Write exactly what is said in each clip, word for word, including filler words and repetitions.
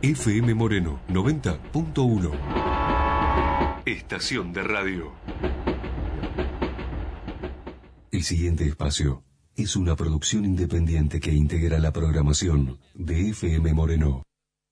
F M Moreno noventa punto uno. Estación de radio. El siguiente espacio es una producción independiente que integra la programación de F M Moreno.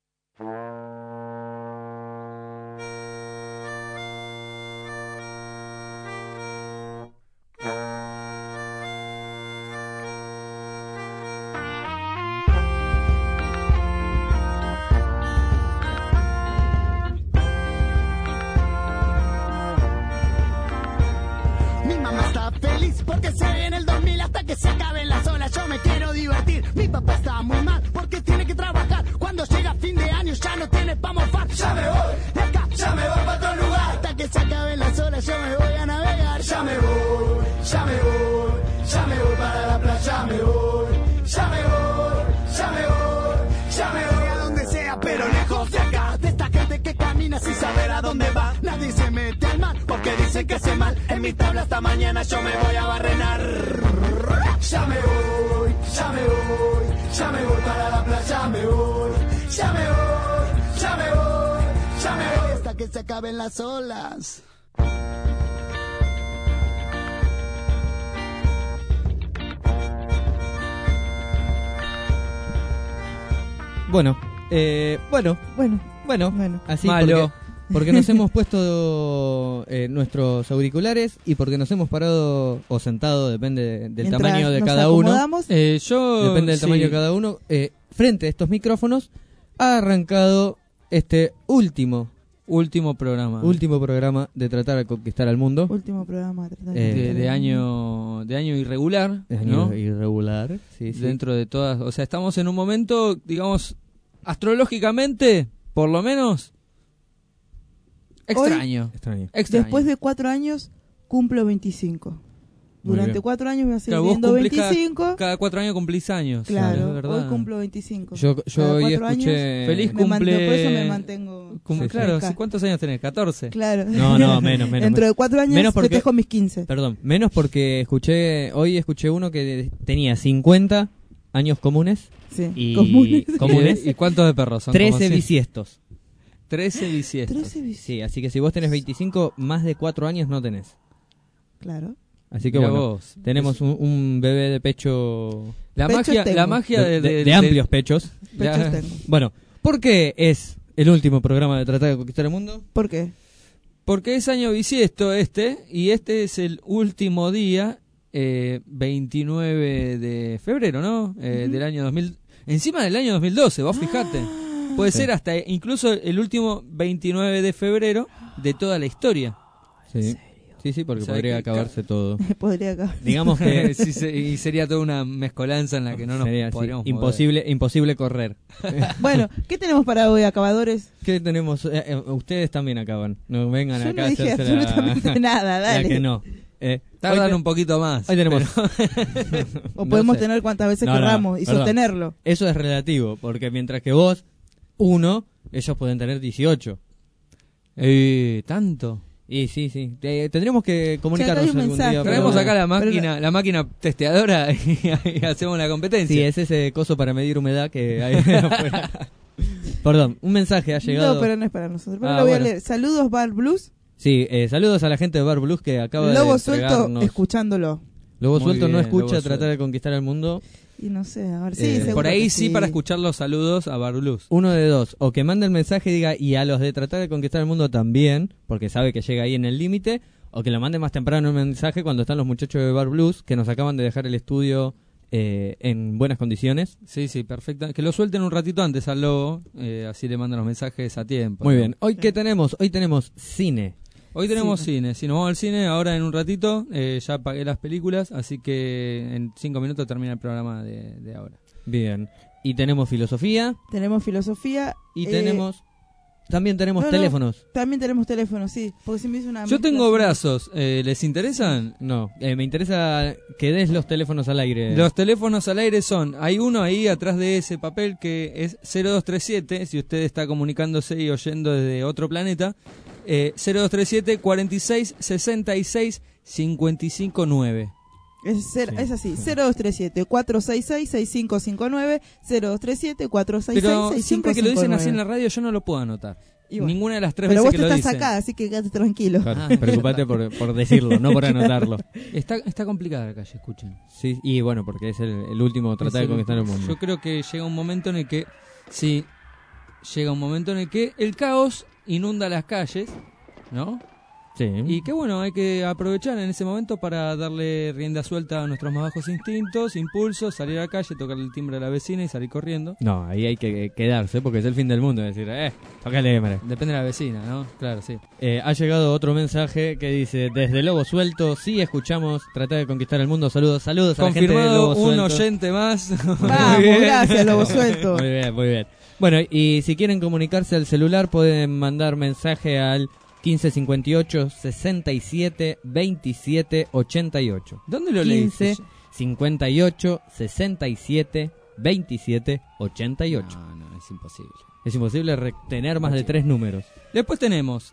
Las olas. Bueno, eh, bueno, bueno, bueno, bueno. Así Malo. Porque, porque nos hemos puesto eh, nuestros auriculares y porque nos hemos parado o sentado, depende del Mientras tamaño de nos cada uno. Eh, yo Depende del sí. tamaño de cada uno. Eh, frente a estos micrófonos ha arrancado este último Último programa. Último programa de Tratar de Conquistar al Mundo. Último programa de Tratar de Eh, de, Conquistar de al año de año irregular, Es ¿no? año irregular. Sí, sí. Dentro de todas, o sea, estamos en un momento, digamos, astrológicamente, por lo menos, extraño. Extraño. extraño. Después de cuatro años, cumplo veinticinco. Muy Durante bien. cuatro años me voy a seguir Claro, vos viendo cumplís cada- veinticinco. Cada, cuatro años cumplís años. Claro, es verdad. hoy cumplo veinticinco. Yo, yo Cada hoy cuatro escuché... años Feliz me mantengo, cumple- por eso me mantengo. Cum- Sí, sí. claro, Acá. ¿sí? ¿Cuántos años tenés? ¿catorce? Claro. No, no, menos, menos. Dentro de cuatro años Menos porque- festejo mis quince. Perdón, menos porque escuché, hoy escuché uno que tenía cincuenta años comunes Sí. y Comunes. comunes, ¿Y cuántos de perros son? trece Como cien. bisiestos. trece bisiestos. trece bis- Sí, así que si vos tenés veinticinco, más de cuatro años no tenés. Claro. Así que Mirá bueno, vos. tenemos un, un bebé de pecho... La Pechos magia, tengo. la magia de, de, de- de- de amplios pechos. la- Pechos tengo. Bueno, ¿por qué es el último programa de Tratar de Conquistar el Mundo? ¿Por qué? Porque es año bisiesto este, y este es el último día, eh, veintinueve de febrero, ¿no? Eh, Ujú. Del año dos mil. Encima del año dos mil doce, vos fijate. Puede Sí. ser hasta incluso el último veintinueve de febrero de toda la historia. Sí, sí, sí, porque O sea, podría que- acabarse todo. Podría acabar. Digamos que Sí, se- y sería toda una mezcolanza en la que no nos sería así, podríamos mover. imposible, imposible correr. Bueno, ¿qué tenemos para hoy, acabadores? ¿Qué tenemos? Eh, eh, ustedes también acaban. No vengan Yo acá no a dije hacerse la- absolutamente nada, la dale. que no. Eh, Tardan hoy te- un poquito más. Hoy tenemos. O No podemos sé. tener cuantas veces No, no, querramos y perdón. sostenerlo. Eso es relativo, porque mientras que vos, uno, ellos pueden tener dieciocho. Eh, ¿Tanto? Y sí, sí. Eh, tendríamos que acá comunicarnos hay un algún mensaje. día. pero- Traemos acá la Pero máquina, la máquina testeadora y, y hacemos la competencia. Sí, es ese coso para medir humedad que hay afuera. Perdón, un mensaje ha llegado. No, pero no es para nosotros. Pero Ah, lo voy bueno. a leer. Saludos, Bar Blues. Sí, eh, saludos a la gente de Bar Blues que acaba Lobo de suelto, entregarnos- escuchándolo. Lobo Muy suelto no bien, escucha Lobo tratar suelto. de conquistar el mundo. Y no sé, a ver, sí, Eh, seguro Por ahí que sí, para escuchar los saludos a Barblues. Uno de dos, o que mande el mensaje y diga, y a los de tratar de conquistar el mundo también, porque sabe que llega ahí en el límite, o que lo mande más temprano el mensaje cuando están los muchachos de Bar Blues, que nos acaban de dejar el estudio eh, en buenas condiciones. Sí, sí, perfecto. Que lo suelten un ratito antes al lobo, eh, así le mandan los mensajes a tiempo. Muy ¿no? bien, hoy qué tenemos, hoy tenemos cine. Hoy tenemos Sí. cine. Si nos vamos al cine, ahora en un ratito, eh, ya pagué las películas, así que en cinco minutos termina el programa de, de ahora. Bien, y tenemos filosofía, tenemos filosofía. y eh, tenemos, también tenemos no, no. teléfonos. También tenemos teléfonos, sí. Porque si me hizo una. Yo mezcla tengo así. brazos, eh, ¿les interesan? No, eh, me interesa que des los teléfonos al aire. Los teléfonos al aire son, hay uno ahí atrás de ese papel que es cero dos tres siete, si usted está comunicándose y oyendo desde otro planeta, eh, cero dos tres siete, cuarenta y seis, sesenta y seis, cincuenta y cinco, nueve. Es, ser, Sí, es así, sí. cero dos tres siete, cuatro seis seis, seis cinco cinco nueve, cero dos tres siete, cuatro seis seis, Pero seis cinco siempre que lo cinco dicen así en nueve. la radio yo no lo puedo anotar. Y bueno. Ninguna de las tres Pero veces vos que te lo estás dicen. acá, así que quédate tranquilo. Claro, Ah, preocupate por, por decirlo, no por anotarlo. Está, está complicada la calle, escuchen. Sí, y bueno, porque es el, el último tratar de Es el- conquistar el mundo. Yo creo que llega un momento en el que, sí, llega un momento en el que el caos inunda las calles, ¿no? Sí. Y que bueno, hay que aprovechar en ese momento para darle rienda suelta a nuestros más bajos instintos, impulsos, salir a la calle, tocarle el timbre a la vecina y salir corriendo. No, ahí hay que quedarse porque es el fin del mundo. Es decir, eh, tócale, hombre. Depende de la vecina, ¿no? Claro, sí. Eh, ha llegado otro mensaje que dice: desde Lobo Suelto, sí escuchamos Tratar de conquistar el mundo. Saludos, saludos a la gente de Confirmado Lobo un Suelto. oyente más. Vamos, Muy bien. gracias, Lobo Suelto. Muy bien, muy bien. Bueno, y si quieren comunicarse al celular, pueden mandar mensaje al quince cincuenta y ocho, sesenta y siete, veintisiete, ochenta y ocho. ¿Dónde lo quince leíste? cincuenta y ocho, sesenta y siete, veintisiete, ochenta y ocho. No, no, es imposible. Es imposible retener más de tres números. Después tenemos,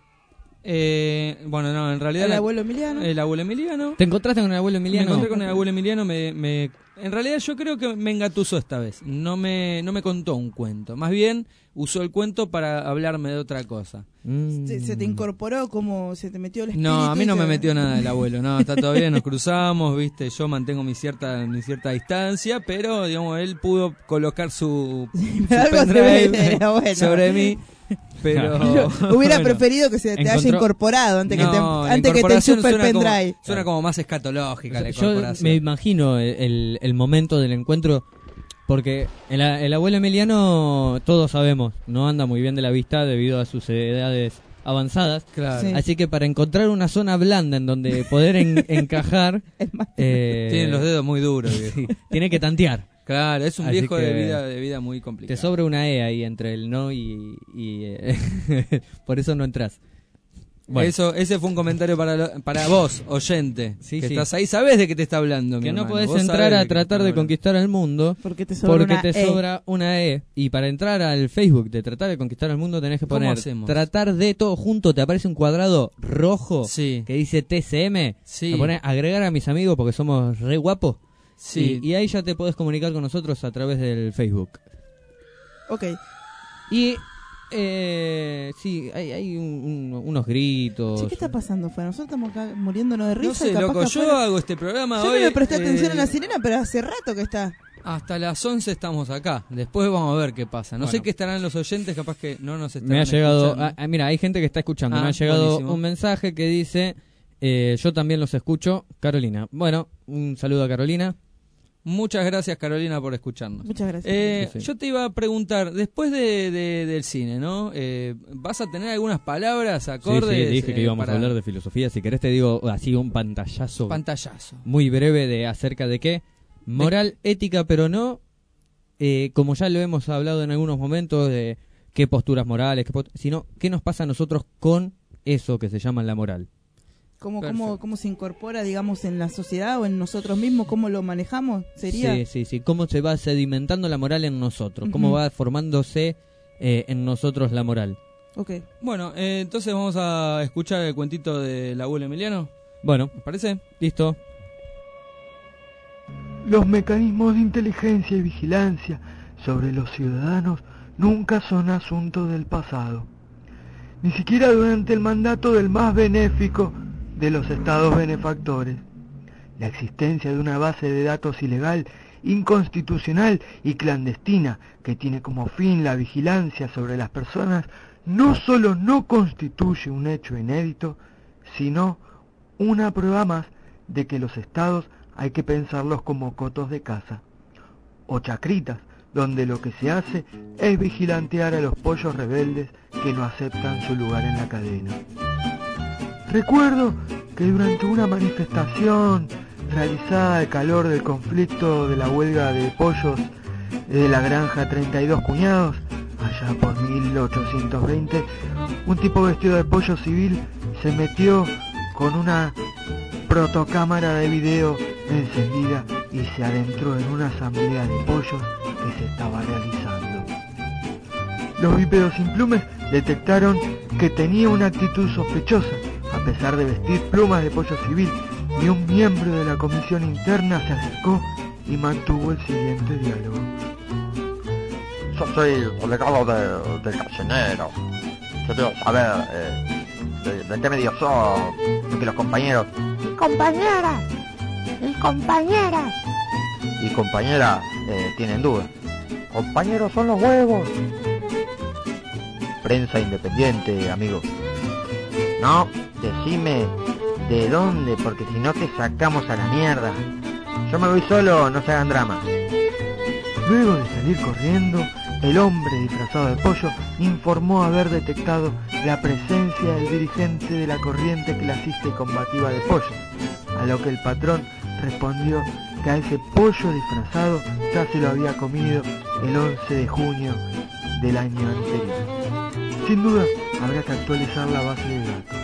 eh, bueno, no, en realidad El la- abuelo Emiliano. el abuelo Emiliano. ¿Te encontraste con el abuelo Me Emiliano? encontré con el abuelo Emiliano, me, me, en realidad yo creo que me engatusó esta vez. No me, no me contó un cuento. Más bien usó el cuento para hablarme de otra cosa. Mm. Se, se te incorporó, como se te metió el espíritu. No, a mí no y me se- metió nada el abuelo. No, está todo bien, nos cruzamos, viste. Yo mantengo mi cierta, mi cierta distancia, pero digamos él pudo colocar su, su Pero algo se pendrive ve del abuelo. sobre mí. Pero Yo hubiera bueno. preferido que se te haya encontró- incorporado antes No, que te, la antes que te incorporación chupe el suena como- pendrive. Suena como más escatológica la Yo incorporación. me imagino el, el- el momento del encuentro, porque el, a- el abuelo Emiliano, todos sabemos, no anda muy bien de la vista debido a sus edades avanzadas. Claro. Sí. Así que para encontrar una zona blanda en donde poder en- encajar, Es más, eh, Tienen los dedos muy duros, viejo. sí, tiene que tantear. Claro, es un Así viejo de que vida de vida muy complicado. Te sobra una E ahí entre el no y... y, eh, por eso no entras. Bueno, Eso, ese fue un comentario para lo- para vos, oyente, Sí, que sí. estás ahí, sabés de qué te está hablando, mi que no hermano. podés Vos entrar sabés a de qué te tratar está de hablando. conquistar el mundo porque te sobra porque una te E. sobra una E. Y para entrar al Facebook de Tratar de Conquistar el Mundo tenés que ¿Cómo poner hacemos? tratar de todo junto. Te aparece un cuadrado rojo Sí, que dice T C M. sí, Te pones agregar a mis amigos porque somos re guapos. sí. Y, y ahí ya te podés comunicar con nosotros a través del Facebook. Ok. Y eh, sí, hay, hay un- un- unos gritos. Che, ¿qué está pasando afuera? Nosotros estamos acá muriéndonos de risa. No sé, y capaz loco, que yo afuera- hago este programa Yo hoy. no le presté eh, atención a la sirena, pero hace rato que está. Hasta las once estamos acá. Después vamos a ver qué pasa. No sé Bueno. qué estarán los oyentes, capaz que no nos están Me ha llegado, escuchando. ah, ah, mira, hay gente que está escuchando. Ah, me ha llegado buenísimo. un mensaje que dice, eh, yo también los escucho, Carolina. Bueno, un saludo a Carolina. Muchas gracias, Carolina, por escucharnos. Muchas gracias. Eh, Sí, sí. Yo te iba a preguntar, después de, de- del cine, ¿no? Eh, ¿Vas a tener algunas palabras, Sí, acordes? sí, dije que eh, íbamos para a hablar de filosofía. Si querés te digo así un pantallazo pantallazo? muy breve de acerca de qué. Moral, ética, pero no, eh, como ya lo hemos hablado en algunos momentos, de qué posturas morales, qué post- sino qué nos pasa a nosotros con eso que se llama la moral. ¿Cómo, Perfecto. cómo, ¿Cómo se incorpora, digamos, en la sociedad o en nosotros mismos? ¿Cómo lo manejamos? ¿Sería? Sí, sí, sí. Cómo se va sedimentando la moral en nosotros, cómo Ujú. va formándose eh, en nosotros la moral. Ok. Bueno, eh, entonces vamos a escuchar el cuentito del abuelo Emiliano, Bueno, ¿me parece? listo. Los mecanismos de inteligencia y vigilancia sobre los ciudadanos nunca son asunto del pasado, ni siquiera durante el mandato del más benéfico de los estados benefactores. La existencia de una base de datos ilegal, inconstitucional y clandestina que tiene como fin la vigilancia sobre las personas no solo no constituye un hecho inédito, sino una prueba más de que los estados hay que pensarlos como cotos de caza, o chacritas, donde lo que se hace es vigilantear a los pollos rebeldes que no aceptan su lugar en la cadena. Recuerdo que durante una manifestación realizada al calor del conflicto de la huelga de pollos de la granja treinta y dos cuñados, allá por mil ochocientos veinte, un tipo vestido de pollo civil se metió con una protocámara de video encendida y se adentró en una asamblea de pollos que se estaba realizando. Los bípedos sin plumes detectaron que tenía una actitud sospechosa, a pesar de vestir plumas de pollo civil, y un miembro de la comisión interna se acercó y mantuvo el siguiente diálogo. Yo soy el delegado de, del gallinero. Yo quiero saber eh, de, de qué medio sos, porque los compañeros... Y compañeras, y compañeras. Y compañeras eh, tienen dudas. Compañeros son los huevos. Prensa independiente, amigo. No, decime de dónde, porque si no te sacamos a la mierda. Yo me voy solo, no se hagan drama. Luego de salir corriendo, el hombre disfrazado de pollo informó haber detectado la presencia del dirigente de la corriente clasista y combativa de pollo, a lo que el patrón respondió que a ese pollo disfrazado ya se lo había comido el once de junio del año anterior. Sin duda, habrá que actualizar la base de datos.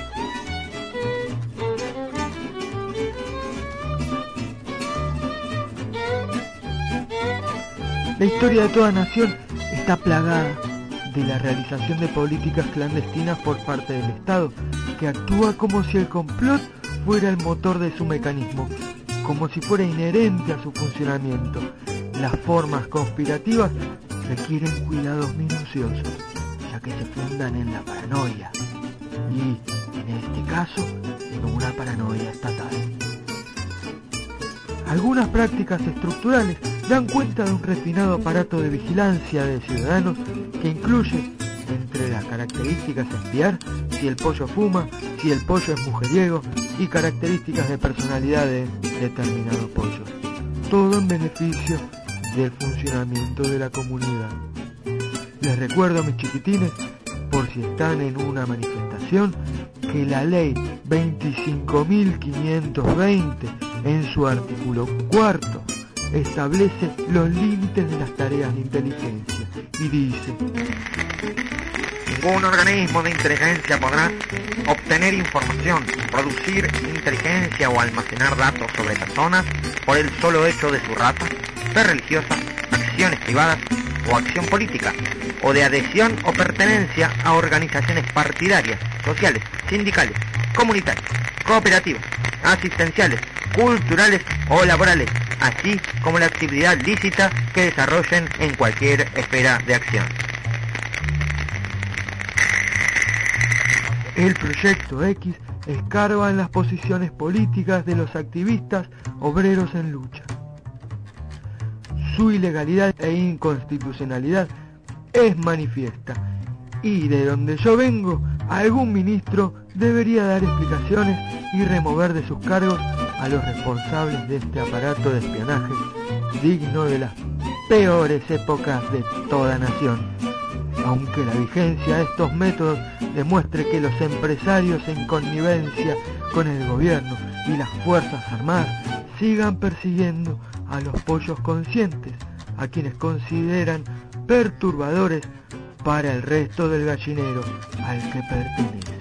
La historia de toda nación está plagada de la realización de políticas clandestinas por parte del Estado, que actúa como si el complot fuera el motor de su mecanismo, como si fuera inherente a su funcionamiento. Las formas conspirativas requieren cuidados minuciosos, ya que se fundan en la paranoia, y en este caso, en una paranoia estatal. Algunas prácticas estructurales dan cuenta de un refinado aparato de vigilancia de ciudadanos que incluye, entre las características a espiar, si el pollo fuma, si el pollo es mujeriego y características de personalidad de determinado pollo. Todo en beneficio del funcionamiento de la comunidad. Les recuerdo, mis chiquitines, por si están en una manifestación, que la ley veinticinco mil quinientos veinte en su artículo cuarto establece los límites de las tareas de inteligencia y dice: ningún organismo de inteligencia podrá obtener información, producir inteligencia o almacenar datos sobre personas por el solo hecho de su raza, fe religiosa, acciones privadas o acción política, o de adhesión o pertenencia a organizaciones partidarias, sociales, sindicales, comunitarias, cooperativas, asistenciales, culturales o laborales, así como la actividad lícita que desarrollen en cualquier esfera de acción. El Proyecto X escarba en las posiciones políticas de los activistas obreros en lucha. Su ilegalidad e inconstitucionalidad es manifiesta, y de donde yo vengo, algún ministro debería dar explicaciones y remover de sus cargos a los responsables de este aparato de espionaje digno de las peores épocas de toda nación. Aunque la vigencia de estos métodos demuestre que los empresarios en connivencia con el gobierno y las fuerzas armadas sigan persiguiendo a los pollos conscientes, a quienes consideran perturbadores para el resto del gallinero al que pertenece.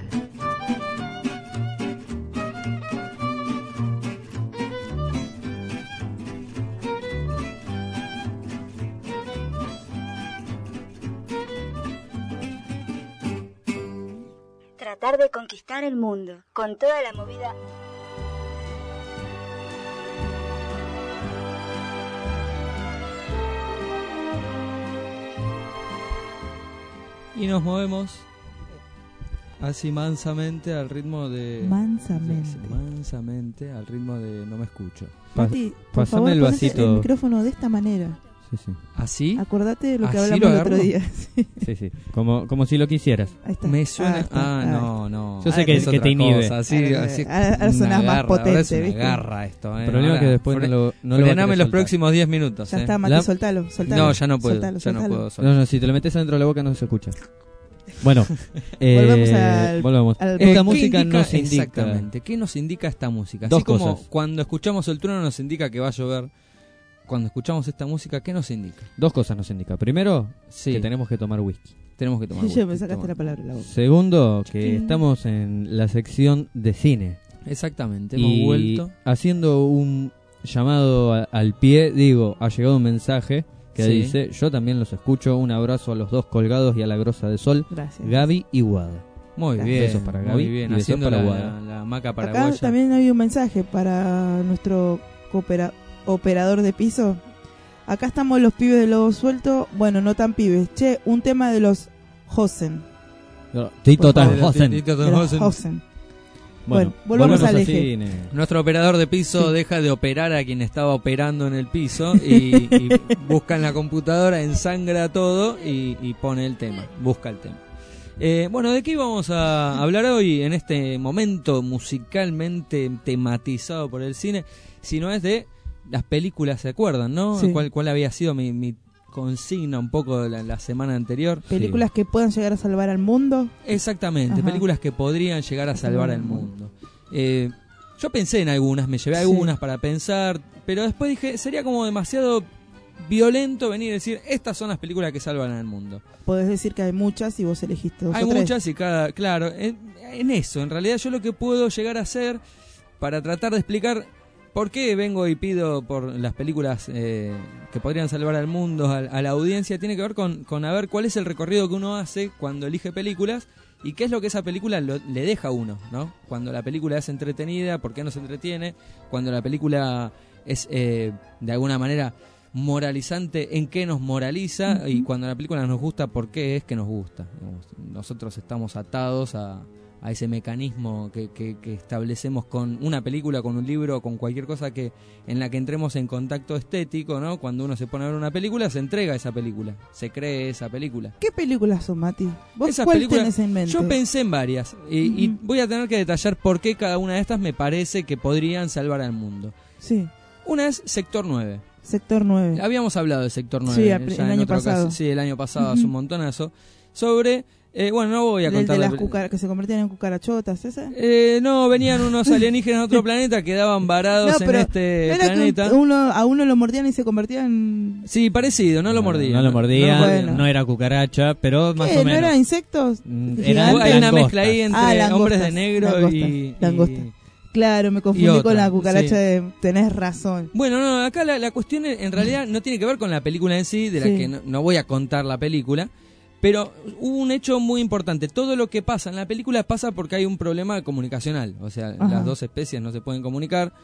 Tratar de conquistar el mundo con toda la movida. Y nos movemos así mansamente al ritmo de... Mansamente. Sí, mansamente al ritmo de No me escucho. Pa Mati, por pasame favor, el ponete vasito. el micrófono de esta manera. Sí, sí. ¿Así? Acordate de lo que ¿Así hablamos lo el otro agarro? día. Sí. Sí, sí. Como, como si lo quisieras. Ahí está. Me suena... está. Ah, Ah, no, no. Yo sé Ah, que- es que otra te inhibe. cosa, así, Ahora- así, ahora- ahora una sonás más garra, ahora potente, es una ¿viste? garra esto, eh. El problema es que después no lo, no lo va a Frename querer los soltar. próximos diez minutos. Ya eh. está, Mati, La- soltalo, soltalo. No, ya no puedo. Soltalo, ya no soltalo. puedo. soltar. No, no, si te lo metes adentro de la boca no se escucha. Bueno, Volvamos eh, al- volvamos. al- Esta Eh, música ¿qué indica? nos indica Exactamente. ¿Qué nos indica esta música? Dos Así como cosas. cuando escuchamos el trueno nos indica que va a llover. Cuando escuchamos esta música, ¿qué nos indica? dos cosas nos indica. Primero, Sí. que tenemos que tomar whisky. Tenemos que tomar Ya whisky, me sacaste toma. la palabra de la boca. Segundo, que Chiquín. estamos en la sección de cine. Exactamente, hemos Y vuelto. haciendo un llamado a- al pie, digo, ha llegado un mensaje que Sí. dice: yo también los escucho, un abrazo a los dos colgados y a la grosa de sol, Gracias. Gaby y Wada. Muy Acá. bien, Besos para Gaby muy bien, y besos haciendo para la, Guada. la, la maca Acá paraguaya. también hay un mensaje para nuestro coopera- operador de piso. Acá estamos los pibes de Lobo Suelto. Bueno, no tan pibes. Che, un tema de los Hosen. Tito Por favor. Tannhausen. Tito De Tannhausen. los Hosen. Bueno, Bueno, volvamos al eje. cine. Nuestro operador de piso Sí. deja de operar a quien estaba operando en el piso y, y busca en la computadora, ensangra todo y, y pone el tema, busca el tema. Eh, bueno, ¿de qué íbamos a hablar hoy en este momento musicalmente tematizado por el cine? Si no es de las películas, ¿se acuerdan, no? Sí. ¿Cuál, cuál había sido mi, mi consigna un poco la, la semana anterior? Películas que puedan llegar a salvar al mundo. Exactamente, Ajá. películas que podrían llegar a salvar al mundo. Eh, yo pensé en algunas, me llevé Sí. algunas para pensar, pero después dije, sería como demasiado violento venir y decir, estas son las películas que salvan al mundo. Podés decir que hay muchas y vos elegiste dos Hay o tres. muchas y cada, claro, en, en eso, en realidad yo lo que puedo llegar a hacer para tratar de explicar por qué vengo y pido por las películas eh, que podrían salvar al mundo, a, a la audiencia, tiene que ver con, con a ver cuál es el recorrido que uno hace cuando elige películas y qué es lo que esa película lo- le deja a uno, ¿no? Cuando la película es entretenida, por qué nos entretiene, cuando la película es eh, de alguna manera moralizante, en qué nos moraliza, Ujú. y cuando la película nos gusta, por qué es que nos gusta. Digamos, nosotros estamos atados a, a ese mecanismo que, que, que establecemos con una película, con un libro, con cualquier cosa que en la que entremos en contacto estético, ¿no? Cuando uno se pone a ver una película, se entrega a esa película, se cree esa película. ¿Qué películas son, Mati? ¿Vos Esas cuál películas- tenés en mente? Yo pensé en varias y, y Ujú. voy a tener que detallar por qué cada una de estas me parece que podrían salvar al mundo. Sí, Una es Sector nueve. Sector nueve. Habíamos hablado de Sector nueve. Sí, ya a- el en año otra pasado. ocasión. Sí, el año pasado, Ujú. hace un montonazo. Sobre, eh, bueno, no voy a El contar. de la las pel- cucara- que se convertían en cucarachotas, ¿ese? Eh, no, venían unos alienígenas de otro planeta, quedaban varados No, pero en este ¿no era que planeta. un- uno, a uno lo mordían y se convertían en... Sí, parecido, no lo mordían. No lo mordía, No, no, bueno. era cucaracha, pero más ¿Qué? o ¿No menos. eran insectos? Mm, Gigantes. eran Hay una langostas. mezcla ahí entre Ah, langostas, hombres de negro langostas, y, langostas. y- Claro, me confundí otra, con la cucaracha sí. de... Tenés razón. Bueno, no, acá la, la cuestión en realidad no tiene que ver con la película en sí, de la Sí. que no, no voy a contar la película, pero hubo un hecho muy importante. Todo lo que pasa en la película pasa porque hay un problema comunicacional. O sea, Ajá. las dos especies no se pueden comunicar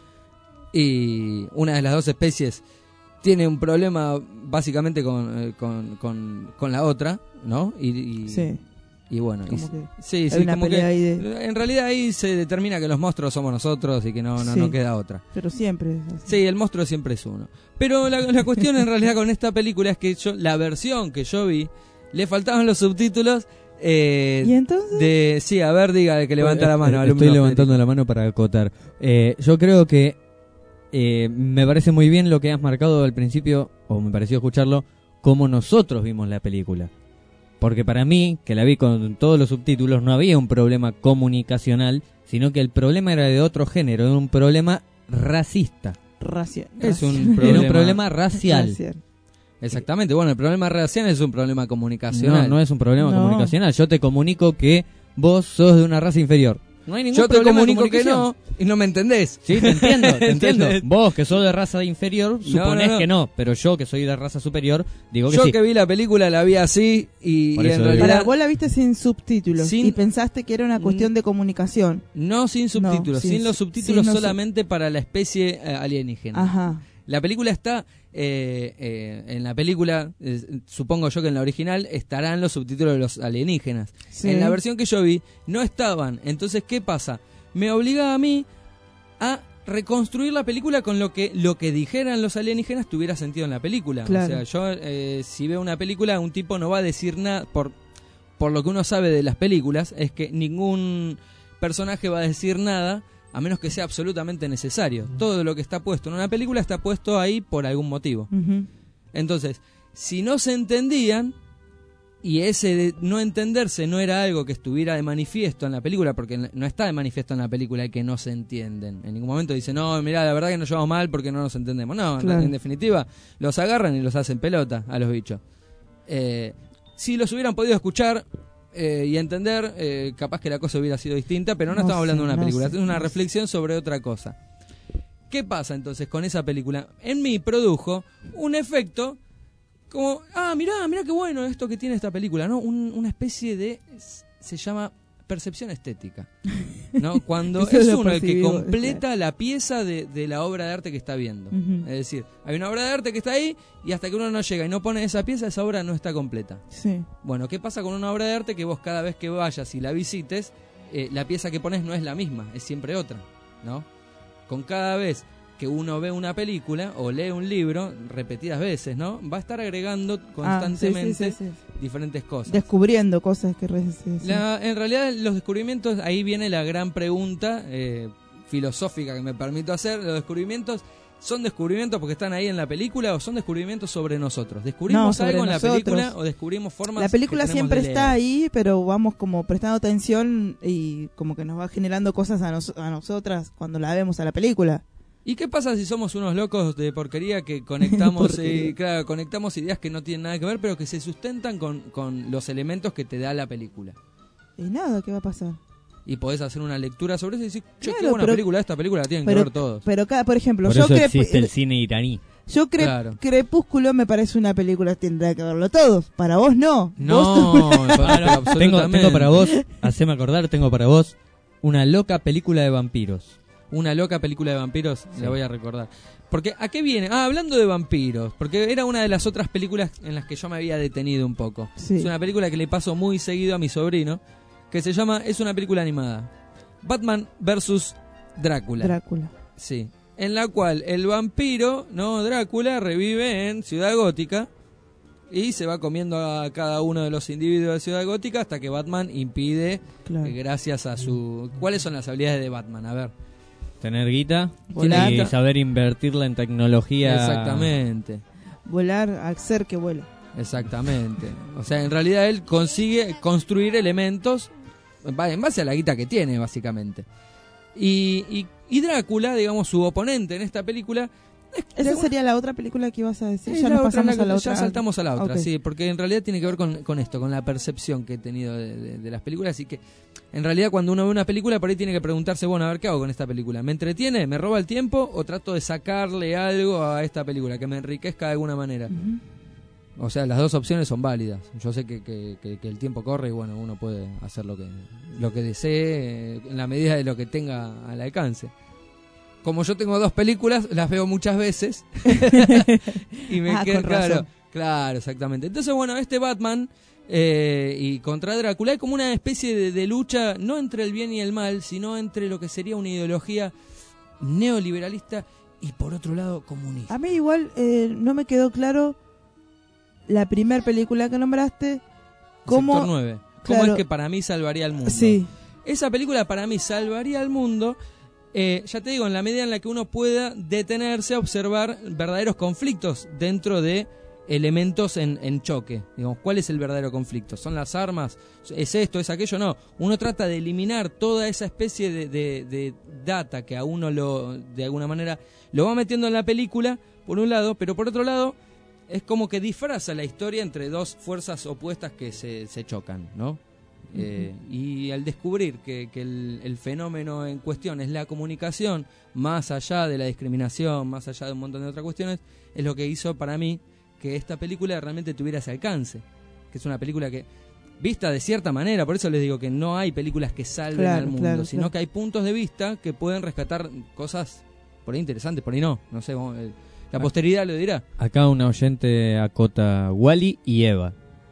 y una de las dos especies tiene un problema básicamente con, eh, con, con, con la otra, ¿no? Y, y, Sí, y bueno, y- como que sí, hay sí, una como pelea que ahí de... en realidad ahí se determina que los monstruos somos nosotros y que no, no, Sí. no queda otra. Pero siempre es así. Sí, el monstruo siempre es uno. Pero la, la cuestión en realidad con esta película es que yo, la versión que yo vi, le faltaban los subtítulos. Eh, ¿Y entonces? de Sí, a ver, diga que levanta la mano. Eh, alumno Estoy levantando Federico. la mano para acotar. Eh, yo creo que eh, me parece muy bien lo que has marcado al principio, o me pareció escucharlo, cómo nosotros vimos la película. Porque para mí, que la vi con todos los subtítulos, no había un problema comunicacional, sino que el problema era de otro género, era un problema racista. Racia- Es un racial. Era problema, un problema racial. Racial. Exactamente, bueno, el problema racial es un problema comunicacional. No, no es un problema No. comunicacional. Yo te comunico que vos sos de una raza inferior. No hay ningún Yo te problema de comunico que comunicación. no y no me entendés. Sí, te entiendo, te entiendo. ¿Entendés? Vos que sos de raza inferior, suponés no, no. que no, pero yo que soy de raza superior, digo que Yo sí. que vi la película la vi así y, Por y eso en digo. realidad Para, vos la viste sin subtítulos Sin- y pensaste que era una cuestión de comunicación. no sin subtítulos, sin sin los su- subtítulos sin los solamente para la especie eh, alienígena. Ajá. La película está, eh, eh, en la película, eh, supongo yo que en la original estarán los subtítulos de los alienígenas. Sí. En la versión que yo vi no estaban. Entonces, ¿qué pasa? Me obliga a mí a reconstruir la película con lo que lo que dijeran los alienígenas tuviera sentido en la película. Claro. O sea, yo eh, si veo una película, un tipo no va a decir nada, por, por lo que uno sabe de las películas, es que ningún personaje va a decir nada a menos que sea absolutamente necesario. Todo lo que está puesto en una película está puesto ahí por algún motivo. Ujú. Entonces, si no se entendían, y ese de no entenderse no era algo que estuviera de manifiesto en la película, porque no está de manifiesto en la película el que no se entienden. En ningún momento dicen, no, mirá, la verdad que nos llevamos mal porque no nos entendemos. No, en- Claro. en definitiva, los agarran y los hacen pelota a los bichos. Eh, si los hubieran podido escuchar eh, y entender, eh, capaz que la cosa hubiera sido distinta, pero no, No estamos hablando sé, de una no película, sé, es una no sé. reflexión sobre otra cosa. ¿Qué pasa entonces con esa película? En mí produjo un efecto como, ah, mirá, mirá qué bueno esto que tiene esta película, ¿no? Un- una especie de, se llama percepción estética, ¿no? Cuando Eso es lo uno el que percibió, completa claro. la pieza de, de la obra de arte que está viendo. Ujú. Es decir, hay una obra de arte que está ahí y hasta que uno no llega y no pone esa pieza, esa obra no está completa. Sí. Bueno, ¿qué pasa con una obra de arte? Que vos cada vez que vayas y la visites, eh, la pieza que pones no es la misma, es siempre otra, ¿no? Con cada vez que uno ve una película o lee un libro, repetidas veces, ¿no? Va a estar agregando constantemente Ah, sí, sí, sí, sí. diferentes cosas. Descubriendo cosas que re- sí, sí. La- en realidad, los descubrimientos, ahí viene la gran pregunta eh, filosófica que me permito hacer. ¿Los descubrimientos son descubrimientos porque están ahí en la película o son descubrimientos sobre nosotros? ¿Descubrimos No, sobre algo en nosotros. la película o descubrimos formas La película que tenemos siempre de está leer? ahí, pero vamos como prestando atención y como que nos va generando cosas a, nos- a nosotras cuando la vemos a la película. ¿Y qué pasa si somos unos locos de porquería que conectamos Porquería. eh, claro, conectamos ideas que no tienen nada que ver, pero que se sustentan con, con los elementos que te da la película? Y nada, ¿qué va a pasar? Y podés hacer una lectura sobre eso y decir, che, Claro, qué buena pero- película, esta película la tienen que Pero, ver todos. pero cada, por ejemplo, Por yo, eso crep- existe el cine iraní. yo cre- Claro. Crepúsculo me parece una película que tendrá que verlo todos. Para vos no. No, Vos- pero Tengo, absolutamente. tengo para vos, haceme acordar, tengo para vos una loca película de vampiros. Una loca película de vampiros, Sí. la voy a recordar. Porque, ¿a qué viene? Ah, hablando de vampiros, porque era una de las otras películas en las que yo me había detenido un poco. Sí. Es una película que le paso muy seguido a mi sobrino, que se llama, es una película animada, Batman versus Drácula. Drácula. Sí. En la cual el vampiro, ¿no? Drácula, revive en Ciudad Gótica y se va comiendo a cada uno de los individuos de Ciudad Gótica hasta que Batman impide, Claro. eh, gracias a su... ¿Cuáles son las habilidades de Batman? A ver. Tener guita Volar. y saber invertirla en tecnología. Exactamente. Volar al ser que vuela. Exactamente. O sea, en realidad él consigue construir elementos va- en base a la guita que tiene, básicamente. Y, y, y Drácula, digamos, su oponente en esta película... es- de Esa alguna- sería la otra película que ibas a decir. es Ya la nos otra, pasamos la- a la otra. Ya saltamos a la otra, Ok. sí, porque en realidad tiene que ver con, con esto, con la percepción que he tenido de, de- de las películas. Y que en realidad cuando uno ve una película, por ahí tiene que preguntarse, bueno, a ver qué hago con esta película. ¿Me entretiene? ¿Me roba el tiempo? ¿O trato de sacarle algo a esta película que me enriquezca de alguna manera? Ujú. O sea, las dos opciones son válidas. Yo sé que, que, que- que el tiempo corre y bueno, uno puede hacer lo que, lo que desee eh, en la medida de lo que tenga al alcance. Como yo tengo dos películas, las veo muchas veces. y me Ah, quedo, con claro, razón. claro, exactamente. Entonces, bueno, este Batman eh, y contra Drácula es como una especie de, de lucha, no entre el bien y el mal, sino entre lo que sería una ideología neoliberalista y por otro lado comunista. A mí igual eh, no me quedó claro la primer película que nombraste. ¿Cómo? Sector nueve. ¿Cómo Claro. es que para mí salvaría al mundo? Sí. Esa película para mí salvaría al mundo, eh, ya te digo, en la medida en la que uno pueda detenerse a observar verdaderos conflictos dentro de elementos en, en choque. Digamos, ¿cuál es el verdadero conflicto? ¿Son las armas? ¿Es esto? ¿Es aquello? No. Uno trata de eliminar toda esa especie de, de, de data que a uno lo, de alguna manera, lo va metiendo en la película, por un lado, pero por otro lado, es como que disfraza la historia entre dos fuerzas opuestas que se, se chocan, ¿no? Eh, y al descubrir que, que el, el fenómeno en cuestión es la comunicación, más allá de la discriminación, más allá de un montón de otras cuestiones, es lo que hizo para mí que esta película realmente tuviera ese alcance. Que es una película que, vista de cierta manera, por eso les digo que no hay películas que salven Claro, al mundo, claro, sino claro. que hay puntos de vista que pueden rescatar cosas por ahí interesantes, por ahí no. No sé, vamos, eh, la posteridad lo dirá. Acá una oyente acota Wally y Eva.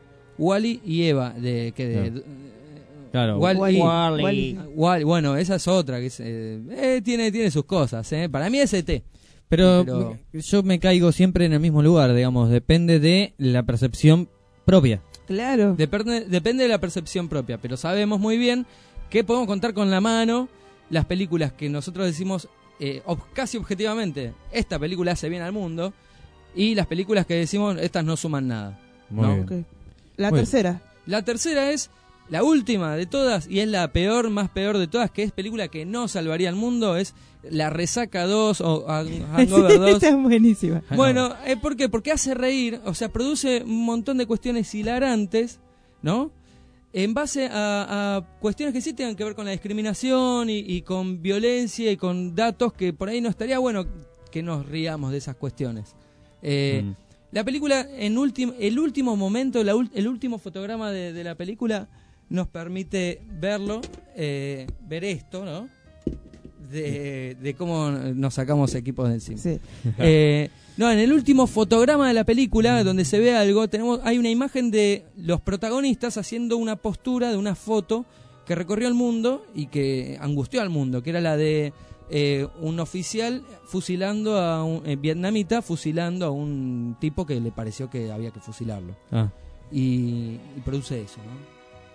Wally y Eva, de que de, Claro. Claro. Wall-E. Wall-E. Wall-E. Wall- bueno, esa es otra que es, eh, eh, tiene tiene sus cosas, eh. Para mí es E T. Pero, Pero- yo me caigo siempre en el mismo lugar, digamos, depende de la percepción propia. Claro. Depende, depende de la percepción propia, pero sabemos muy bien que podemos contar con la mano las películas que nosotros decimos eh, ob- casi objetivamente, esta película hace bien al mundo, y las películas que decimos, estas no suman nada. Muy No. bien. Ok. La Muy tercera. La tercera es la última de todas, y es la peor, más peor de todas, que es película que no salvaría al mundo, es La Resaca dos o Hang- Hangover dos. Esta es buenísima. Bueno, eh, ¿por qué? Porque hace reír, o sea, produce un montón de cuestiones hilarantes, ¿no? En base a, a cuestiones que sí tengan que ver con la discriminación y, y con violencia y con datos que por ahí no estaría bueno que nos riamos de esas cuestiones. Eh, Mm. La película, en último, el último momento, la ul- el último fotograma de, de la película, nos permite verlo, eh, ver esto, ¿no? De, de cómo nos sacamos equipos de encima. Sí. Eh, no, en el último fotograma de la película, donde se ve algo, tenemos hay una imagen de los protagonistas haciendo una postura de una foto que recorrió el mundo y que angustió al mundo, que era la de eh, un oficial fusilando a un eh, vietnamita, fusilando a un tipo que le pareció que había que fusilarlo. Ah. Y, y produce eso, ¿no?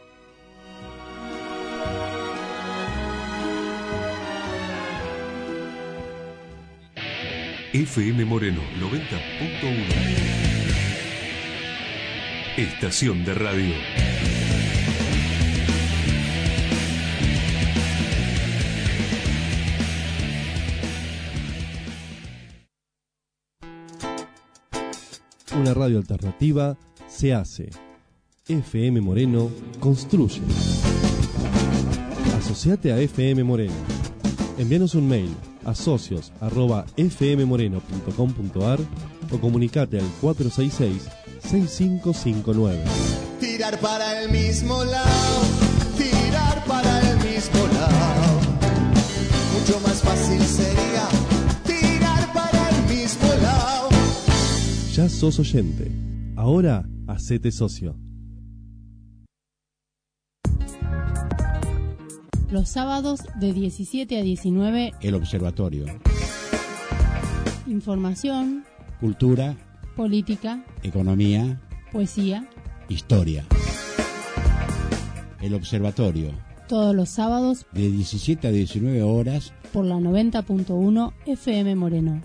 F M Moreno noventa punto uno. Estación de radio. Una radio alternativa se hace. F M Moreno construye. Asociate a F M Moreno. Envíanos un mail a socios arroba f m moreno punto com punto a r o comunicate al cuatro seis seis, seis cinco cinco nueve. Tirar para el mismo lado, tirar para el mismo lado. Mucho más fácil sería tirar para el mismo lado. Ya sos oyente. Ahora hacete socio. Los sábados de diecisiete a diecinueve, El Observatorio. Información, Cultura, política, economía, poesía. historia. El Observatorio. Todos los sábados De diecisiete a diecinueve horas. por la noventa punto uno F M Moreno.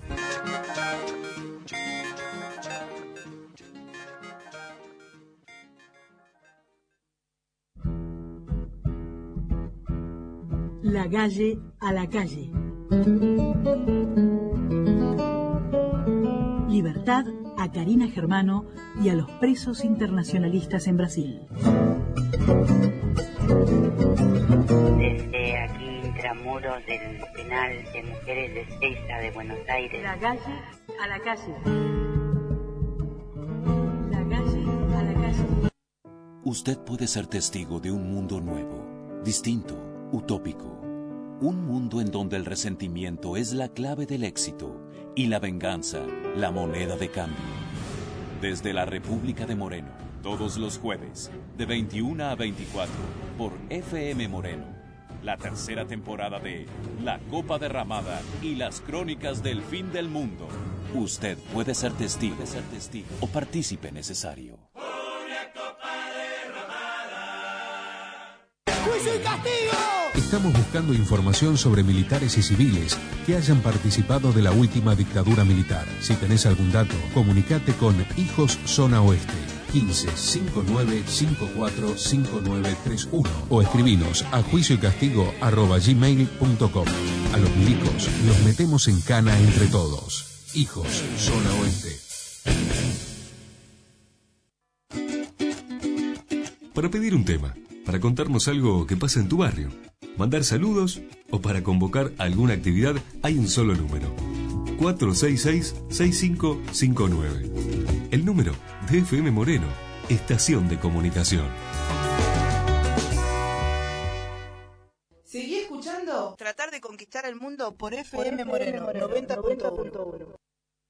La calle a la calle. Libertad a Karina Germano y a los presos internacionalistas en Brasil. Desde aquí, intramuros del penal de mujeres de Ezeiza de Buenos Aires. La calle a la calle. La calle a la calle. Usted puede ser testigo de un mundo nuevo, distinto, utópico. Un mundo en donde el resentimiento es la clave del éxito y la venganza la moneda de cambio. Desde la República de Moreno, todos los jueves, de veintiuna a veinticuatro, por F M Moreno. La tercera temporada de La Copa Derramada y las Crónicas del Fin del Mundo. Usted puede ser testigo, puede ser testigo o partícipe necesario. ¡Juicio y castigo! Estamos buscando información sobre militares y civiles que hayan participado de la última dictadura militar. Si tenés algún dato, comunicate con Hijos Zona Oeste quince, cincuenta y nueve, cincuenta y cuatro, cincuenta y nueve treinta y uno o escribinos a juicio y castigo arroba gmail punto com. A los milicos los metemos en cana entre todos. Hijos Zona Oeste. Para pedir un tema, para contarnos algo que pasa en tu barrio, mandar saludos o para convocar alguna actividad, hay un solo número: cuatro seis seis, seis cinco cinco nueve. El número de F M Moreno, Estación de Comunicación. Seguí escuchando Tratar de Conquistar el Mundo por F M Moreno noventa punto uno.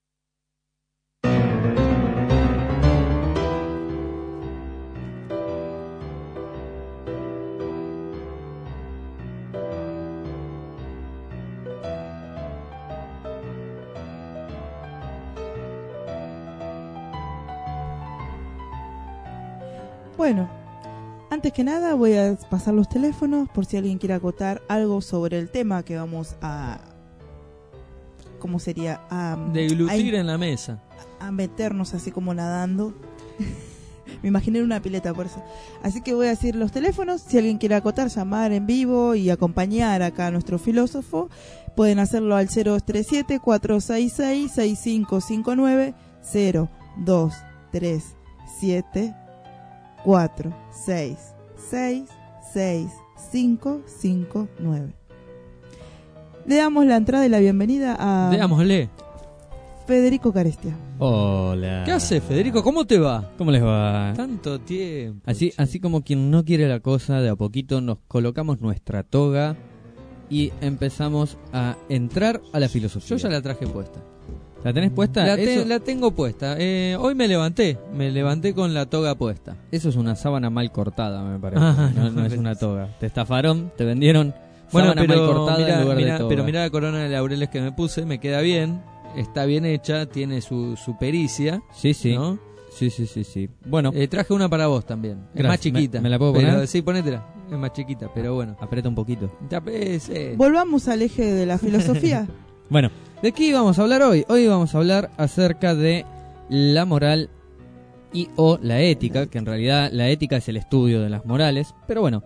Bueno, antes que nada voy a pasar los teléfonos por si alguien quiere acotar algo sobre el tema que vamos a... ¿Cómo sería? A deglutir en la mesa. A meternos así como nadando. Me imaginé una pileta por eso. Así que voy a decir los teléfonos. Si alguien quiere acotar, llamar en vivo y acompañar acá a nuestro filósofo, pueden hacerlo al cero dos tres siete, cuatro seis seis, seis cinco cinco nueve, cero dos tres siete cuatro seis seis seis cinco cinco nueve. Le damos la entrada y la bienvenida a... Démosle. Federico Carestia. Hola. ¿Qué hace, Federico? ¿Cómo te va? ¿Cómo les va? Tanto tiempo. Así, así como quien no quiere la cosa, de a poquito nos colocamos nuestra toga y empezamos a entrar a la filosofía. Yo ya la traje puesta. ¿La tenés puesta? La, te- Eso, la tengo puesta. Eh, hoy me levanté. Me levanté con la toga puesta. eso es una sábana mal cortada, me parece. Ah, no, no, no es no. una toga. Te estafaron, te vendieron Bueno, sábana pero mal cortada mirá, en lugar mirá- de toga. pero mirá la corona de laureles que me puse. Me queda bien. Está bien hecha. Tiene su, su pericia. Sí, sí. ¿no? Sí, sí, sí, sí. Bueno, Eh, traje una para vos también. Es Gracias. más chiquita. ¿Me- me la puedo pero- poner? Sí, ponétela. Es más chiquita, pero bueno. aprieta un poquito. Ya, pues, eh. Volvamos al eje de la filosofía. Bueno, ¿de qué íbamos a hablar hoy? Hoy vamos a hablar acerca de la moral y o la ética, que en realidad la ética es el estudio de las morales, pero bueno,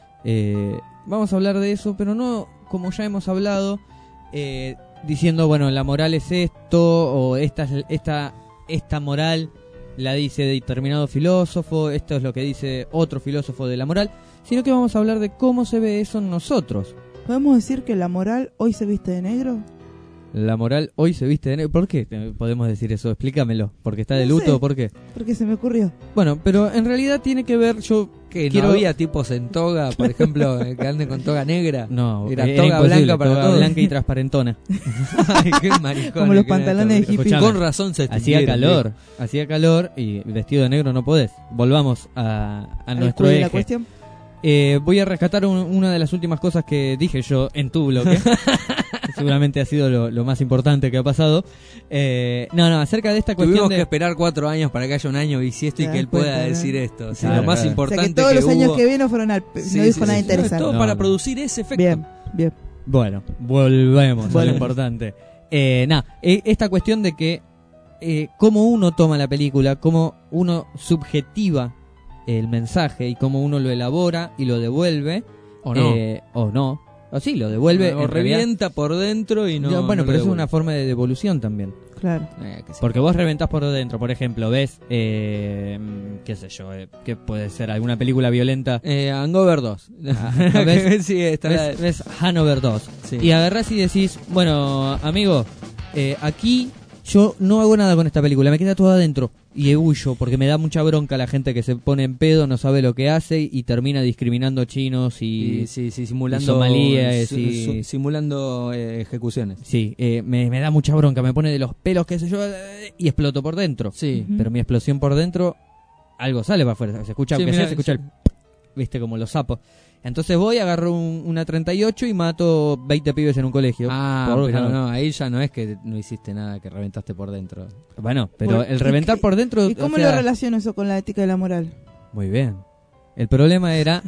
eh, vamos a hablar de eso, pero no como ya hemos hablado, eh, diciendo, bueno, la moral es esto, o esta, es- esta, esta moral la dice determinado filósofo, esto es lo que dice otro filósofo de la moral, sino que vamos a hablar de cómo se ve eso en nosotros. ¿Podemos decir que la moral hoy se viste de negro? La moral hoy se viste de negro. ¿Por qué podemos decir eso? Explícamelo. ¿Porque está de No luto sé. o por qué? Porque se me ocurrió. Bueno, pero en realidad tiene que ver, yo Que quiero... no había tipos en toga, por ejemplo, que anden con toga negra. No, Era era toga imposible, blanca para toga todos. blanca y transparentona. Ay, qué maricones Como los que eran pantalones estos. de hippie. Escuchame, Con razón se hacía extinguieron, calor, hacía calor y vestido de negro no podés. Volvamos a, a Al nuestro cuid de la eje. cuestión. Eh, voy a rescatar un- una de las últimas cosas que dije yo en tu bloque. Seguramente ha sido lo, lo más importante que ha pasado. Eh, no, no, acerca de esta cuestión Tuvimos de... que esperar cuatro años para que haya un año bisiesto y Te que él das cuenta, pueda ¿no? decir esto. O sea, Claro, lo más claro. O importante sea que todos los años hubo- que vino fueron al... pe- Sí, no dijo sí, nada sí. interesante. Todo No, para no. producir ese efecto. Bien, bien. Bueno, volvemos a lo Volvemos. importante. Eh, nada, eh, esta cuestión de que eh, cómo uno toma la película, cómo uno subjetiva el mensaje y cómo uno lo elabora y lo devuelve, O no. eh, o no, o sí, lo devuelve. o en realidad- revienta por dentro y no. Ya, bueno, no pero lo eso es una devuelve. forma de devolución también. Claro. Eh, que sí. Porque vos reventás por dentro, por ejemplo, ves, eh, qué sé yo, eh, qué puede ser, alguna película violenta. Eh, Hangover dos. Ah, ¿ves? sí, está la- ves, ves Hanover dos Sí. y agarrás y decís, bueno, amigo, eh, aquí yo no hago nada con esta película, me queda todo adentro y huyo porque me da mucha bronca la gente que se pone en pedo, no sabe lo que hace y termina discriminando chinos y... Y, sí, sí, simulando. y somalíes su- y- su- simulando eh, ejecuciones. Sí, eh, me, me da mucha bronca, me pone de los pelos, qué sé yo, eh, y exploto por dentro. Sí. Ujú. Pero mi explosión por dentro, algo sale para afuera, se escucha, Sí, aunque mira, sea, se escucha el... Viste, como los sapos. Entonces voy, agarro un- una treinta y ocho y mato veinte pibes en un colegio. Ah, Por pero Hanover. no, ahí ya no es que no hiciste nada, que reventaste por dentro. Bueno, pero Bueno, el reventar ¿y- por dentro... ¿Y cómo o sea, lo relaciono eso con la ética de la moral? Muy bien. El problema era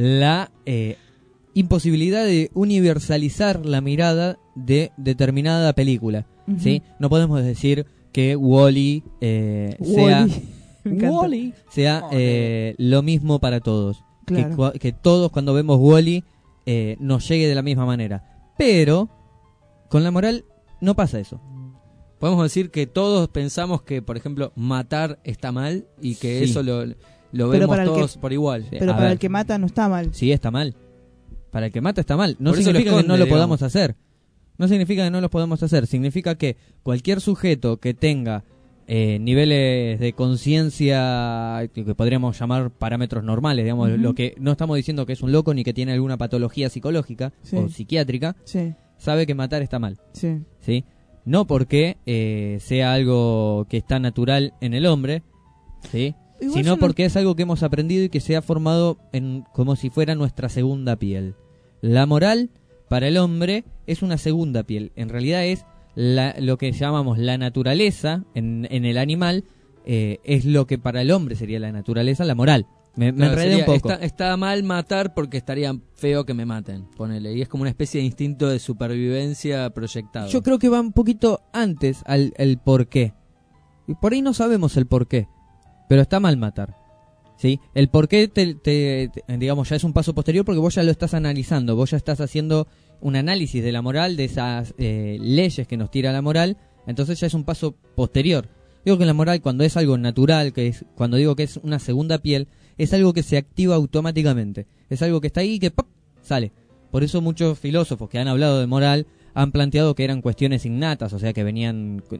la eh, imposibilidad de universalizar la mirada de determinada película. Ujú. ¿Sí? No podemos decir que Wall-E eh, sea, Wall-E. Me encanta. Wall-E sea eh, lo mismo para todos. Claro. Que, cua- que todos cuando vemos Wall-E eh, nos llegue de la misma manera. Pero con la moral no pasa eso. Podemos decir que todos pensamos que, por ejemplo, matar está mal y que Sí. eso lo, lo Pero vemos para el todos que- por igual. Sí. Pero A para ver. el que mata no está mal. Sí, está mal. Para el que mata está mal. No Por eso lo significa que esconde, no lo digamos. podamos hacer. No significa que no lo podamos hacer. Significa que cualquier sujeto que tenga eh, niveles de conciencia que que podríamos llamar parámetros normales, digamos, Ujú. lo que no estamos diciendo que es un loco ni que tiene alguna patología psicológica Sí. o psiquiátrica, Sí, sabe que matar está mal. sí. ¿Sí? No porque eh, sea algo que está natural en el hombre, ¿sí? Igual Sino yo no- porque es algo que hemos aprendido y que se ha formado en, como si fuera nuestra segunda piel. La moral para el hombre es una segunda piel. En realidad es la, lo que llamamos la naturaleza en, en el animal, eh, es lo que para el hombre sería la naturaleza, la moral. Me, me Claro, enredé sería, un poco. Está, está mal matar porque estaría feo que me maten, ponele. Y es como una especie de instinto de supervivencia proyectado. Yo creo que va un poquito antes al el por qué. Y por ahí no sabemos el por qué, pero está mal matar. ¿Sí? El por qué, te, te- te- digamos, ya es un paso posterior porque vos ya lo estás analizando, vos ya estás haciendo un análisis de la moral, de esas eh, leyes que nos tira la moral, entonces ya es un paso posterior. Digo que la moral, cuando es algo natural, que es cuando digo que es una segunda piel, es algo que se activa automáticamente. Es algo que está ahí y que ¡pop! Sale. Por eso muchos filósofos que han hablado de moral han planteado que eran cuestiones innatas, o sea, que venían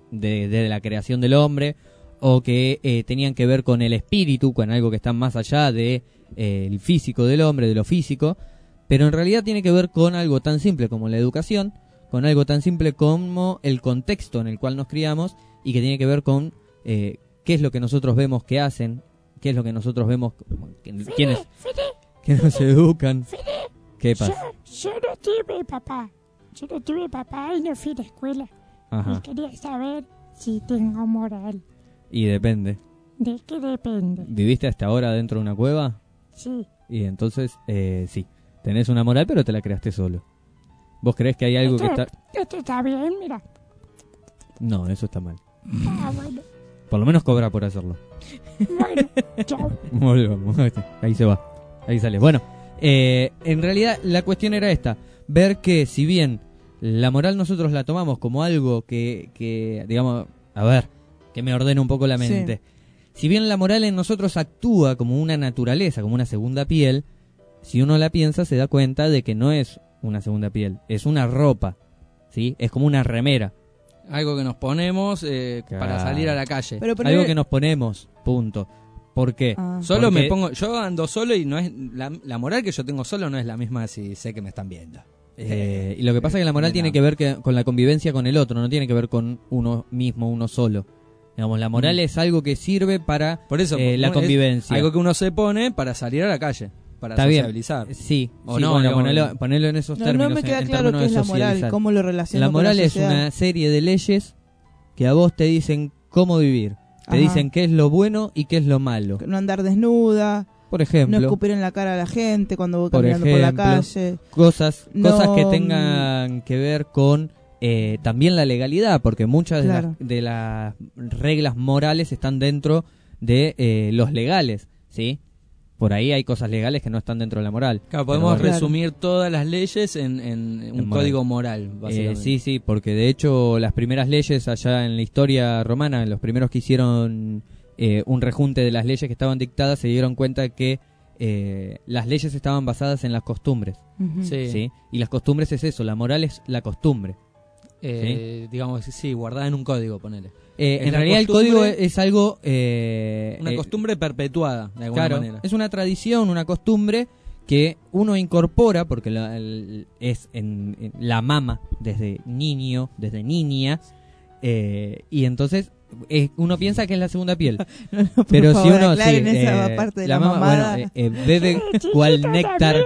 de, de la creación del hombre, o que eh, tenían que ver con el espíritu, con algo que está más allá de eh, el físico del hombre, de lo físico, pero en realidad tiene que ver con algo tan simple como la educación, con algo tan simple como el contexto en el cual nos criamos, y que tiene que ver con eh, qué es lo que nosotros vemos que hacen, qué es lo que nosotros vemos, quiénes que nos educan. ¿Qué pasa? Yo, yo no tuve papá, yo no tuve papá y no fui a la escuela. Ajá. Y quería saber si tengo moral. Y depende. ¿De qué depende? ¿Viviste hasta ahora dentro de una cueva? Sí. Y entonces, eh, sí, tenés una moral, pero te la creaste solo. ¿Vos creés que hay algo esto, que está...? Esto está bien, mira. No, eso está mal. Ah, bueno. Por lo menos cobra por hacerlo. Bueno, chao. Volvamos. Ahí se va. Ahí sale. Bueno, eh, en realidad la cuestión era esta. Ver que si bien la moral nosotros la tomamos como algo que, que digamos, a ver, que me ordene un poco la mente. Sí. Si bien la moral en nosotros actúa como una naturaleza, como una segunda piel, si uno la piensa se da cuenta de que no es una segunda piel, es una ropa, ¿sí? Es como una remera. Algo que nos ponemos eh, claro. para salir a la calle. Pero poner... Algo que nos ponemos, punto. ¿Por qué? Ah. Solo Porque... me pongo, yo ando solo y no es la, la moral que yo tengo solo no es la misma si sé que me están viendo. Eh, y lo que pasa es que la moral tiene que ver que, con la convivencia con el otro, no tiene que ver con uno mismo, uno solo. Digamos, la moral mm. es algo que sirve para Por eso, eh, la convivencia. Algo que uno se pone para salir a la calle, para Está sociabilizar. Bien. Sí, o sí, no, bueno, no, ponerlo, ponerlo en esos no, términos. No me queda en, claro en qué es la moral, cómo lo relaciona La moral con la es una serie de leyes que a vos te dicen cómo vivir. Te Ajá. dicen qué es lo bueno y qué es lo malo. No andar desnuda. Por ejemplo. No escupir en la cara a la gente cuando voy caminando por, ejemplo, por la calle. Cosas, no, cosas que tengan que ver con eh, también la legalidad, porque muchas claro. de, las, de las reglas morales están dentro de eh, los legales, ¿sí? Por ahí hay cosas legales que no están dentro de la moral. Claro, podemos bueno, resumir claro. todas las leyes en, en un en código moral, básicamente. Eh, sí, sí, porque de hecho las primeras leyes allá en la historia romana, los primeros que hicieron eh, un rejunte de las leyes que estaban dictadas, se dieron cuenta que eh, las leyes estaban basadas en las costumbres. Uh-huh. Sí. ¿sí? Y las costumbres es eso, la moral es la costumbre. Eh, ¿sí? Digamos, sí, guardada en un código, ponele. Eh, en realidad el código es, es algo... Eh, una costumbre eh, perpetuada, de alguna claro, manera. Es una tradición, una costumbre que uno incorpora, porque la, el, es en, en la mama desde niño, desde niña, eh, y entonces eh, uno piensa que es la segunda piel. no, no, pero si uno... Sí, esa eh, parte de la, la mama, bueno, eh, eh, bebe cual néctar...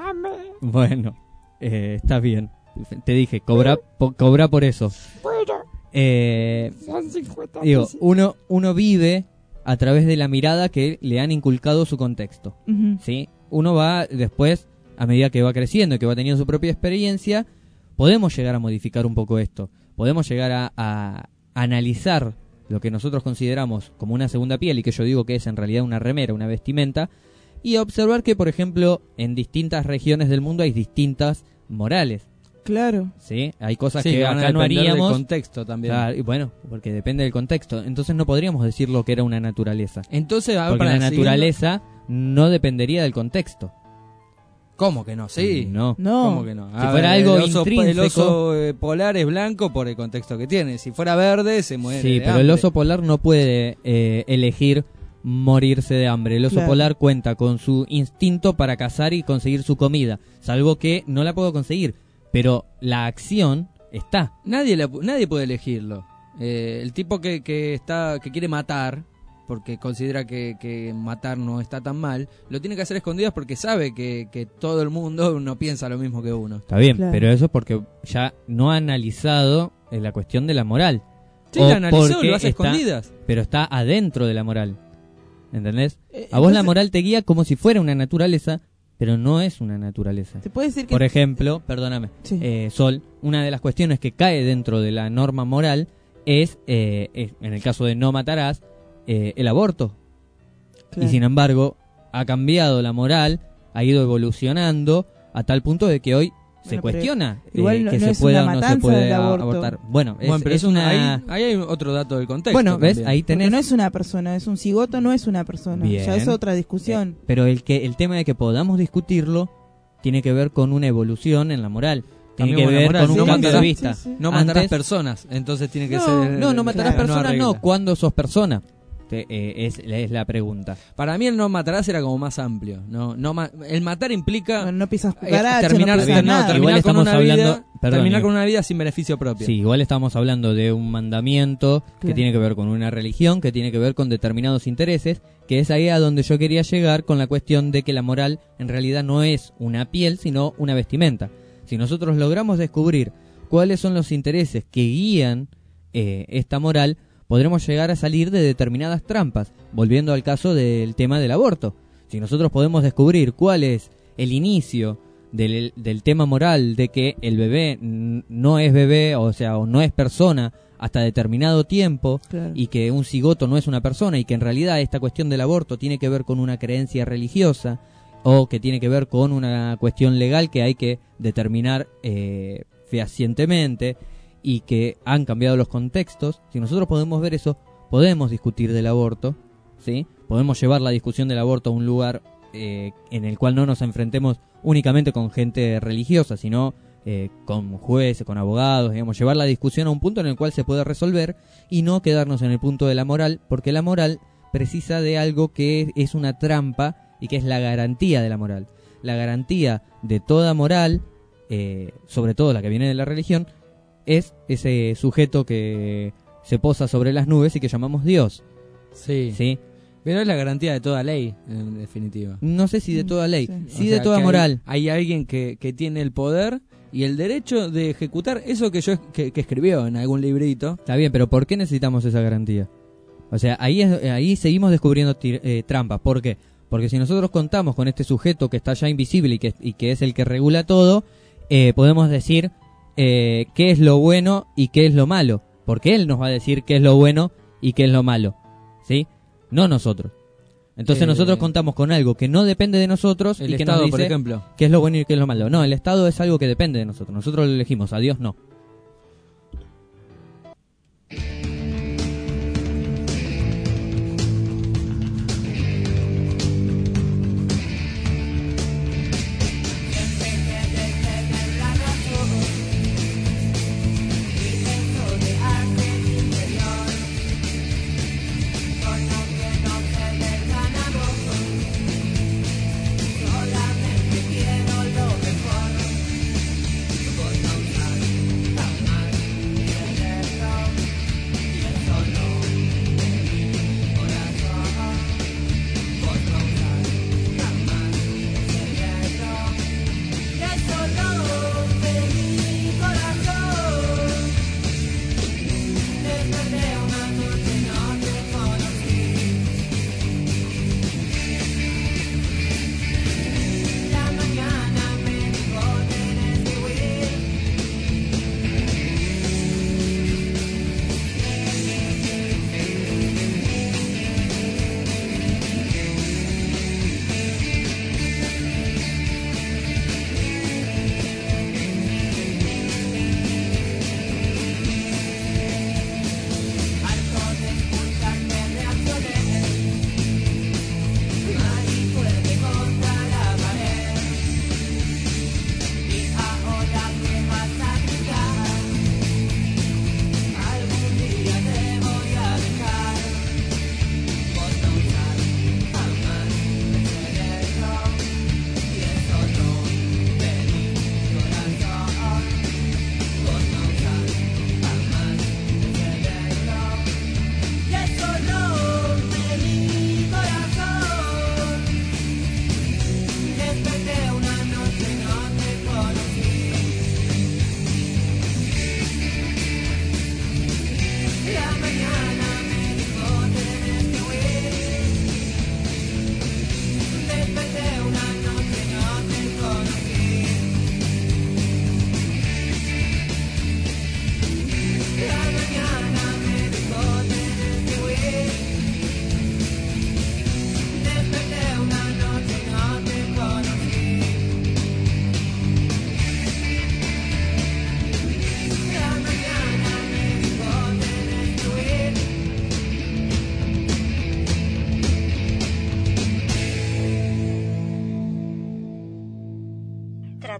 Bueno, eh, está bien. Te dije, cobra, po, cobra por eso. Bueno. Eh, digo, uno, uno vive a través de la mirada que le han inculcado su contexto. Uh-huh. ¿Sí? Uno va después, a medida que va creciendo y que va teniendo su propia experiencia, podemos llegar a modificar un poco esto. Podemos llegar a, a analizar lo que nosotros consideramos como una segunda piel y que yo digo que es en realidad una remera, una vestimenta, y observar que, por ejemplo, en distintas regiones del mundo hay distintas morales. Claro. Sí, hay cosas sí, que, que acá no haríamos. Del contexto también. Claro, y bueno, porque depende del contexto. Entonces no podríamos decir lo que era una naturaleza. Entonces, porque para la naturaleza siguiendo... no dependería del contexto. ¿Cómo que no? Sí. No. no. ¿Cómo que no? Si a fuera ver, algo el oso, intrínseco... El oso eh, polar es blanco por el contexto que tiene. Si fuera verde, se muere Sí, de pero hambre. el oso polar no puede eh, elegir morirse de hambre. El oso claro. polar cuenta con su instinto para cazar y conseguir su comida. Salvo que no la puedo conseguir. Pero la acción está. Nadie la, nadie puede elegirlo. Eh, el tipo que, que está que quiere matar, porque considera que, que matar no está tan mal, lo tiene que hacer escondidas porque sabe que, que todo el mundo no piensa lo mismo que uno. Está bien, claro. pero eso es porque ya no ha analizado eh, la cuestión de la moral. Sí, la analizó, lo hace está, escondidas. Pero está adentro de la moral. ¿Entendés? Eh, A vos entonces... la moral te guía como si fuera una naturaleza, pero no es una naturaleza. ¿Se puede decir que... Por ejemplo, perdóname, sí. eh, Sol, una de las cuestiones que cae dentro de la norma moral es, eh, es en el caso de no matarás, eh, el aborto. Claro. Y sin embargo, ha cambiado la moral, ha ido evolucionando a tal punto de que hoy bueno, se cuestiona eh, igual no, que no se es pueda una o no se puede abortar. Bueno, es, bueno, pero es una... Ahí, ahí hay otro dato del contexto. Bueno, ¿ves? También. Ahí tenés... Porque no es una persona, es un cigoto, no es una persona. Bien. Ya es otra discusión. Eh, pero el que el tema de que podamos discutirlo tiene que ver con una evolución en la moral. Tiene También que buena ver moral. con un No cambio de matarás- vista. sí, sí. No matarás Antes- personas, entonces tiene que no, ser... no, no matarás claro, personas, arregla. no. ¿Cuándo sos persona? Te- eh, es, es la pregunta. Para mí el no matarás era como más amplio. No, no ma- el matar implica No, no pisas eh, cucaracha, terminar, no pisas no, nada. terminar Igual con estamos una hablando- vida, perdón, terminar Iván. con una vida sin beneficio propio. Sí, igual estamos hablando de un mandamiento que Claro. tiene que ver con una religión, que tiene que ver con determinados intereses, que es ahí a donde yo quería llegar con la cuestión de que la moral en realidad no es una piel, sino una vestimenta. Si nosotros logramos descubrir cuáles son los intereses que guían eh, esta moral, podremos llegar a salir de determinadas trampas, volviendo al caso del tema del aborto. Si nosotros podemos descubrir cuál es el inicio del, del tema moral de que el bebé n- no es bebé, o sea, o no es persona hasta determinado tiempo, Claro. y que un cigoto no es una persona, y que en realidad esta cuestión del aborto tiene que ver con una creencia religiosa, o que tiene que ver con una cuestión legal que hay que determinar eh, fehacientemente, y que han cambiado los contextos. Si nosotros podemos ver eso, podemos discutir del aborto, ¿sí? Podemos llevar la discusión del aborto a un lugar eh, en el cual no nos enfrentemos únicamente con gente religiosa, sino eh, con jueces, con abogados, digamos, llevar la discusión a un punto en el cual se puede resolver y no quedarnos en el punto de la moral, porque la moral precisa de algo que es una trampa y que es la garantía de la moral. La garantía de toda moral, eh, sobre todo la que viene de la religión, es ese sujeto que se posa sobre las nubes y que llamamos Dios. Sí. ¿Sí? Pero es la garantía de toda ley, en definitiva. No sé si de toda ley, Sí. sí O de sea, toda que moral. Hay, hay alguien que, que tiene el poder y el derecho de ejecutar eso que yo es- que, que escribió en algún librito. Está bien, pero ¿por qué necesitamos esa garantía? O sea, ahí es- ahí seguimos descubriendo tir- eh, trampas. ¿Por qué? Porque si nosotros contamos con este sujeto que está ya invisible y que, y que es el que regula todo, eh, podemos decir eh, qué es lo bueno y qué es lo malo. Porque él nos va a decir qué es lo bueno y qué es lo malo. ¿Sí? No nosotros. Entonces Eh, nosotros contamos con algo que no depende de nosotros El y que Estado, nos por dice ejemplo. qué es lo bueno y qué es lo malo. No, el Estado es algo que depende de nosotros. Nosotros lo elegimos, a Dios no. Solamente quiero lo mejor. Voy a usar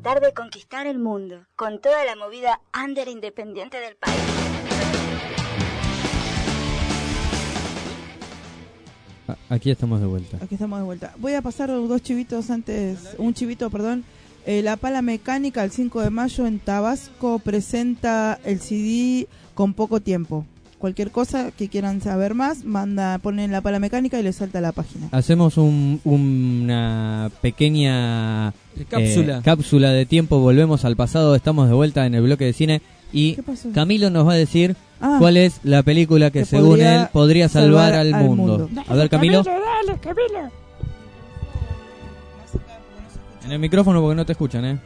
tratar de conquistar el mundo, con toda la movida under independiente del país. Aquí estamos de vuelta. Aquí estamos de vuelta. Voy a pasar dos chivitos antes, un chivito, perdón. Eh, la Pala Mecánica, el cinco de mayo en Tabasco, presenta el C D con poco tiempo. Cualquier cosa que quieran saber más, manda, ponen La Pala Mecánica y les salta la página. Hacemos un, una pequeña cápsula. Eh, cápsula de tiempo, volvemos al pasado, estamos de vuelta en el bloque de cine y Camilo nos va a decir ah, cuál es la película que, que según él podría salvar, salvar al, al mundo. mundo. A ver, Camilo. Camilo, dale, Camilo. En el micrófono porque no te escuchan, ¿eh?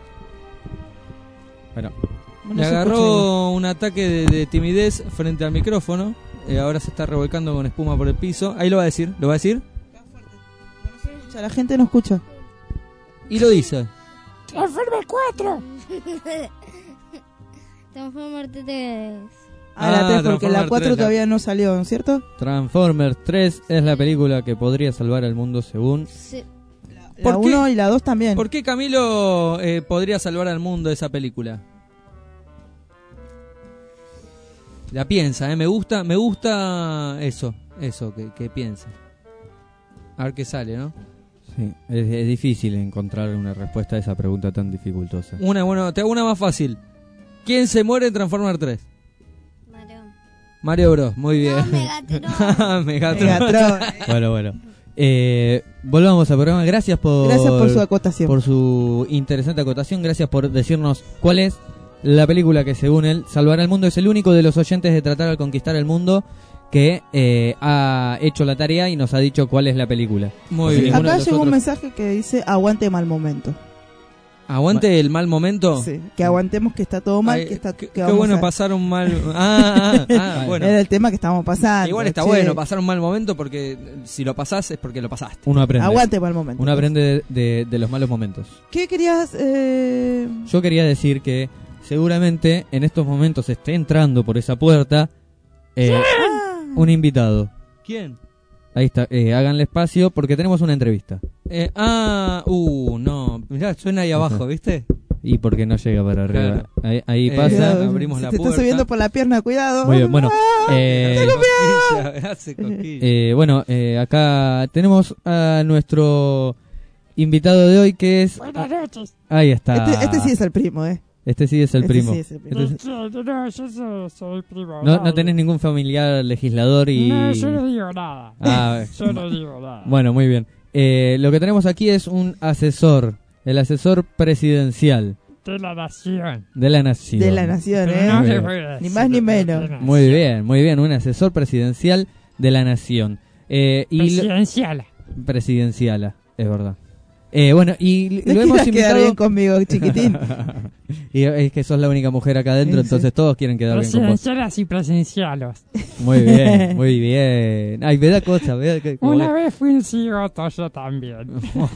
Espera. Le agarró un ataque de, de timidez frente al micrófono. Eh, ahora se está revolcando con espuma por el piso. Ahí lo va a decir. ¿Lo va a decir? La gente no escucha. Y lo dice. Transformers cuatro. Transformers tres. Ah, la tres, porque la cuatro todavía no salió, ¿no es cierto? Transformers tres es la película que podría salvar al mundo según... Sí. La uno y la dos también. ¿Por qué Camilo eh, podría salvar al mundo esa película? La piensa, ¿eh? Me gusta, me gusta eso, eso, que, que piense. A ver qué sale, ¿no? Sí, es, es difícil encontrar una respuesta a esa pregunta tan dificultosa. Una, bueno, te hago una más fácil. ¿Quién se muere en Transformers tres? Mario. Mario Bros, muy bien. No, Megatron. Megatron. Megatron. Bueno, bueno. Eh, volvamos al programa. Gracias por, Gracias por su acotación. Por su interesante acotación. Gracias por decirnos cuál es la película que según él salvará el mundo. Es el único de los oyentes de Tratar de Conquistar el Mundo que eh, ha hecho la tarea y nos ha dicho cuál es la película. Muy Porque bien. Acá llegó un mensaje que dice aguante mal momento. ¿Aguante el mal momento? Sí, que aguantemos que está todo mal. Ay, que está, que, que qué vamos bueno a... pasar un mal... Ah, ah, ah bueno. Era el tema que estábamos pasando. Igual está che. bueno pasar un mal momento porque si lo pasás es porque lo pasaste. Uno aprende. Aguante mal momento. Uno aprende de, de, de los malos momentos. ¿Qué querías...? Eh... Yo quería decir que seguramente en estos momentos esté entrando por esa puerta eh, un invitado. ¿Quién? Ahí está, eh, háganle espacio porque tenemos una entrevista. Eh, ah, uh, no, mirá, suena ahí abajo, ¿viste? Y porque no llega para arriba. Claro. Ahí, ahí Eh, pasa. Cuidado, abrimos si la te puerta. está subiendo por la pierna, cuidado. Muy bien, bueno. ¡Ah! Eh, ¡Tengo miedo! Hace cosquillas. eh, bueno, eh, acá tenemos a nuestro invitado de hoy que es... Buenas noches. Ahí está. Este, este sí es el primo, ¿eh? Este sí es el Este primo. sí es el primo. Este es- No, yo soy, soy primo. no, no tenés ningún familiar legislador y... No, yo no digo nada. Ah, Yo no digo nada. bueno, muy bien. Eh, lo que tenemos aquí es un asesor, el asesor presidencial De la nación. de la nación. De la nación, Pero ¿eh? no Muy le bien. voy a decir Ni más ni de menos. la nación. Muy bien, muy bien, un asesor presidencial de la nación. Eh, y lo- Presidencial. presidenciala, es verdad. Eh, bueno, y No lo hemos quieras quedar invitado... bien conmigo, chiquitín. y es que sos la única mujer acá adentro, Sí. entonces todos quieren quedar bien con vos. Presidencialas y presencialos. Muy bien, muy bien. Ay, me da cosa, me da que- como Una que- vez fui un cigoto yo también.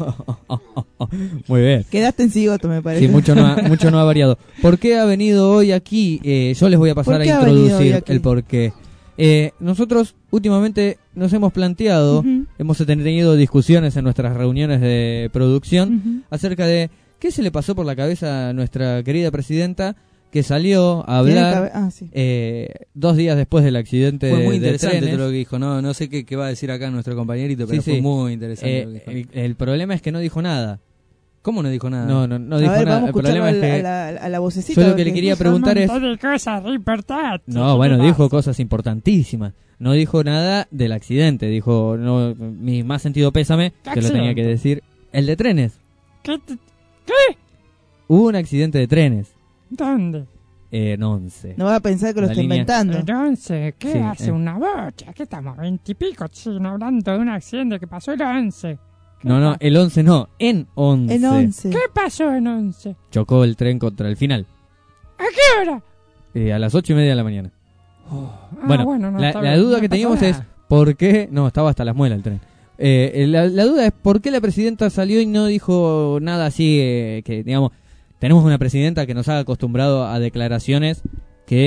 Muy bien. Quedaste en cigoto, me parece. Sí, mucho no, ha, mucho no ha variado. ¿Por qué ha venido hoy aquí? Eh, yo les voy a pasar ¿Por a qué ha venido introducir hoy aquí? el porqué. Eh, nosotros últimamente nos hemos planteado, Ujú. hemos tenido discusiones en nuestras reuniones de producción Ujú. acerca de qué se le pasó por la cabeza a nuestra querida presidenta que salió a Tiene hablar cabe- ah, sí. eh, dos días después del accidente Fue muy de interesante trenes. todo lo que dijo. No, no sé qué, qué va a decir acá nuestro compañerito, pero Sí, fue sí. muy interesante Eh, lo que dijo. el, el problema es que no dijo nada. ¿Cómo no dijo nada? No, no, no a dijo ver, nada. vamos a El problema escucharlo es a que la, a la- a la vocecita. yo lo a que ver le qué- quería Dijo preguntar un es... montón de cosas re importantes. No, ¿Qué bueno, te dijo pasa? cosas importantísimas. No dijo nada del accidente. Dijo, no, mi más sentido pésame, ¿Qué que lo tenía que accidente? decir. El de trenes. ¿Qué? te- ¿Qué? Hubo un accidente de trenes. ¿Dónde? Eh, en once. No va a pensar que lo La está línea- inventando. El once. ¿Qué Sí, hace eh. una bocha? ¿Qué estamos? Veintipico chino hablando de un accidente que pasó el once. ¿Qué No, no, pa- el once no. En once. En once. ¿Qué pasó en once? Chocó el tren contra el final. ¿A qué hora? Eh, a las ocho y media de la mañana. Ah, bueno, no, la, está la bien, duda no que pasó teníamos nada. es por qué... No, estaba hasta las muelas el tren. Eh, la, la duda es por qué la presidenta salió y no dijo nada así, eh, que digamos, tenemos una presidenta que nos ha acostumbrado a declaraciones que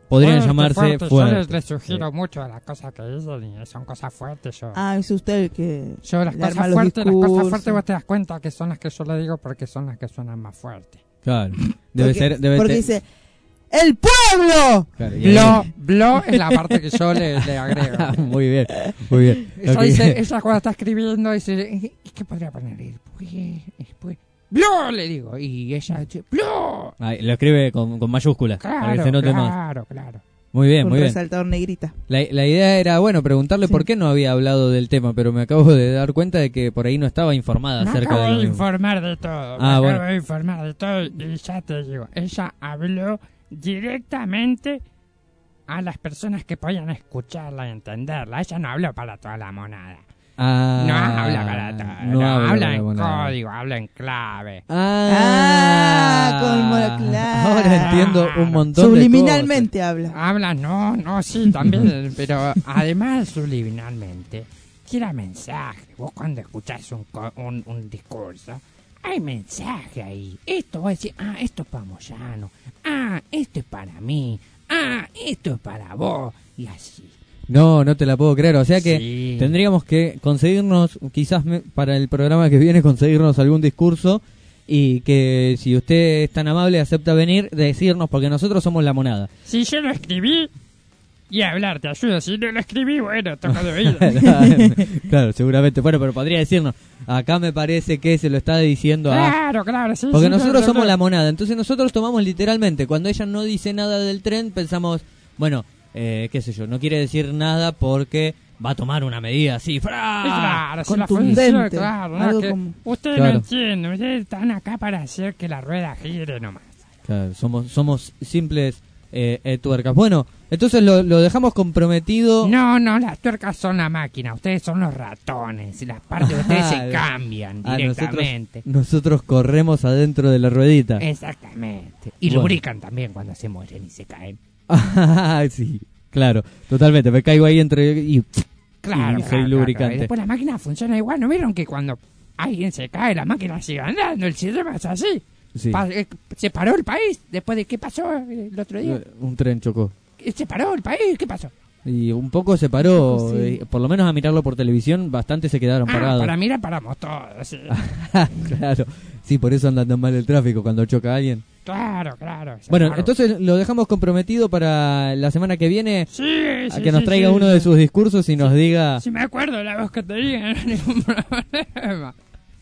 podrían Fuerte, llamarse fuerte. fuertes. Yo les, les sugiero mucho las cosas que dicen y son cosas fuertes. Yo, Ah, es usted el que yo las le arma cosas los fuertes, las discursos. cosas fuertes vos te das cuenta que son las que yo le digo porque son las que suenan más fuertes. Claro. Debe Porque- ser, debe porque ser- dice, ¡el pueblo! Claro, y ahí- Blo, blo es la parte que yo le, le agrego. Muy bien, muy bien. Ella, Ok. dice, ella cuando está escribiendo dice, ¿y qué podría poner? Después, después, ¡blo! Le digo, y ella dice, ¡blo! Ahí, lo escribe con, con mayúsculas, para que Claro, se note más. claro, claro. Muy bien, Un muy bien. resaltador negrita. La, la idea era, bueno, preguntarle por qué no había hablado del tema, pero me acabo de dar cuenta de que por ahí no estaba informada Me acerca acabo de de lo mismo. informar de todo. Ah, me bueno. acabo de informar de todo y ya te digo, ella habló directamente a las personas que podían escucharla y entenderla. Ella no habló para toda la monada. Ah, no habla para todo. no No, habla habla para la en monada. código, habla en clave. Ah, con claro. Ahora entiendo un montón Subliminalmente habla. Habla, no, no, sí, también, pero además subliminalmente tira mensaje. Vos cuando escuchás un, co- un, un discurso, hay mensaje ahí. Esto va a decir, ah, esto es para Moyano. Ah, esto es para mí. Ah, esto es para vos. Y así. No, no te la puedo creer. O sea que Sí. tendríamos que conseguirnos, quizás me- para el programa que viene, conseguirnos algún discurso y que si usted es tan amable acepta venir, decirnos, porque nosotros somos la monada. Si yo lo escribí, y hablar te ayuda. Si no lo escribí, bueno, toca de oído. Claro, seguramente. Bueno, pero podría decirnos, acá me parece que se lo está diciendo a... Claro, claro, sí. Porque sí, nosotros claro, somos claro. la monada, entonces nosotros tomamos literalmente. Cuando ella no dice nada del tren, pensamos, bueno, eh, qué sé yo, no quiere decir nada porque va a tomar una medida así, ¡fra! Claro, si la Contundente, función, claro, no, algo que como- ustedes Claro. no entienden, ustedes están acá para hacer que la rueda gire nomás. Claro, somos, somos simples eh, eh, tuercas. Bueno, entonces lo, lo dejamos comprometido. No, no, las tuercas son la máquina, ustedes son los ratones y las partes de ustedes Ah, se cambian ah, directamente. Nosotros, nosotros corremos adentro de la ruedita. Exactamente. Y Bueno. lubrican también cuando se mueren y se caen. Ah, sí, claro, totalmente. Me caigo ahí entre y, Claro, y claro, soy claro, lubricante. claro. Y después la máquina funciona igual. ¿No vieron que cuando alguien se cae, la máquina sigue andando? El sistema es así. Sí. Pa- eh, se paró el país después de qué pasó el otro día. Eh, Un tren chocó. Se paró el país, ¿qué pasó? Y un poco se paró, Un poco, sí. eh, por lo menos a mirarlo por televisión, bastante se quedaron Ah, parados. para mirar paramos todos. Sí. Claro, sí, por eso anda tan mal el tráfico cuando choca a alguien. Claro, claro. se Bueno, paró. entonces lo dejamos comprometido para la semana que viene Sí, a sí, que nos sí, traiga sí, uno sí. de sus discursos y nos diga... Si me acuerdo la voz que te diga, no hay ningún problema.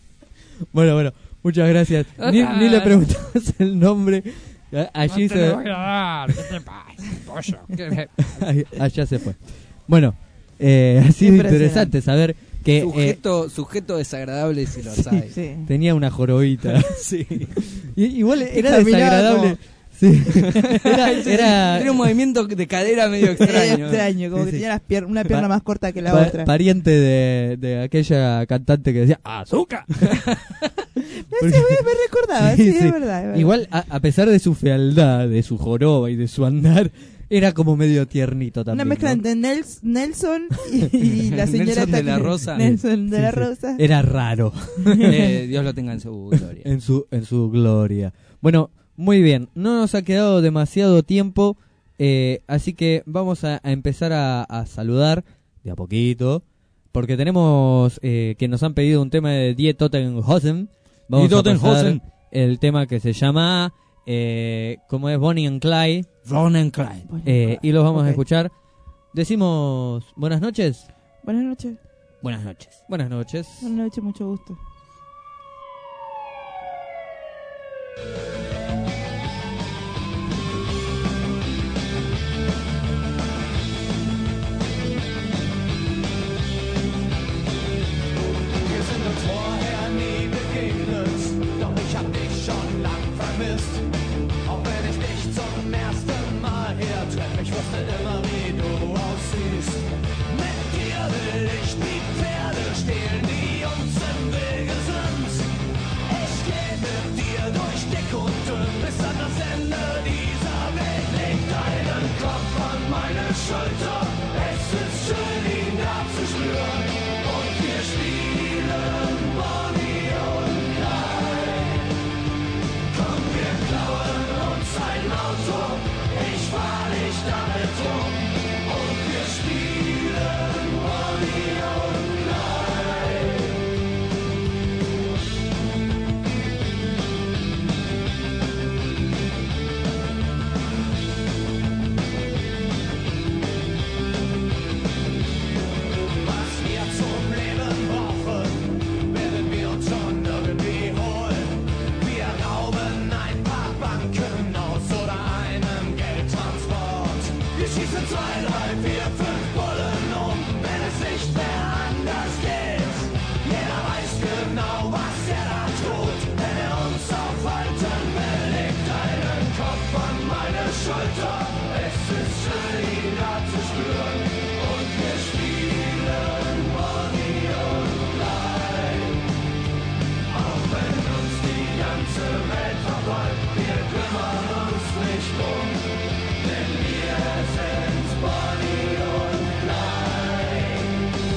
Bueno, bueno, muchas gracias. Ni, ni le preguntamos el nombre. A- Allí no te se... lo voy a dar. ¿Qué te pasa, pollo? ¿Qué- Ahí- Allá se fue. Bueno, eh, ha sido Impresionante. interesante saber que... eh, Sujeto, sujeto desagradable si lo sabe. Sí. tenía una jorobita. Sí. Y- igual era Caminaba desagradable. como- Sí. Era, era Tiene un movimiento de cadera medio extraño. extraño, como Sí, que sí. tenía las pier- una pierna Pa- más corta que la pa- otra. pariente de, de aquella cantante que decía ¡Azúcar! Sí, me, me recordaba, sí, Sí, es sí. verdad. es verdad. Igual, a, a pesar de su fealdad, de su joroba y de su andar, era como medio tiernito también. Una mezcla ¿no? entre Nels- Nelson y, y la señora Nelson de esta la que- Rosa. Nelson de Sí, la sí. Rosa. Era raro. Eh, Dios lo tenga en su gloria. en su en su gloria. Bueno, muy bien. No nos ha quedado demasiado tiempo, eh, así que vamos a, a empezar a, a saludar de a poquito, porque tenemos eh, que nos han pedido un tema de Die Totenhausen. Vamos Die a pasar Totenhausen. el tema que se llama eh, como es Bonnie and Clyde, Bonnie and Clyde. eh, y los vamos a Ok. escuchar. Decimos buenas noches. Buenas noches. Buenas noches. Buenas noches. Buenas noches, mucho gusto. Wir sind uns vorher nie begegnet, doch ich hab dich schon lang vermisst. Auch wenn ich dich zum ersten Mal hier treffe, ich wusste immer, wie du aussiehst. Mit dir will ich die Pferde stehlen, die uns im Weg Schulter. Es ist schön, ihn da zu spüren. Und wir spielen Bonnie und Clyde. Auch wenn uns die ganze Welt verfolgt, wir kümmern uns nicht drum. Denn wir sind Bonnie und Clyde.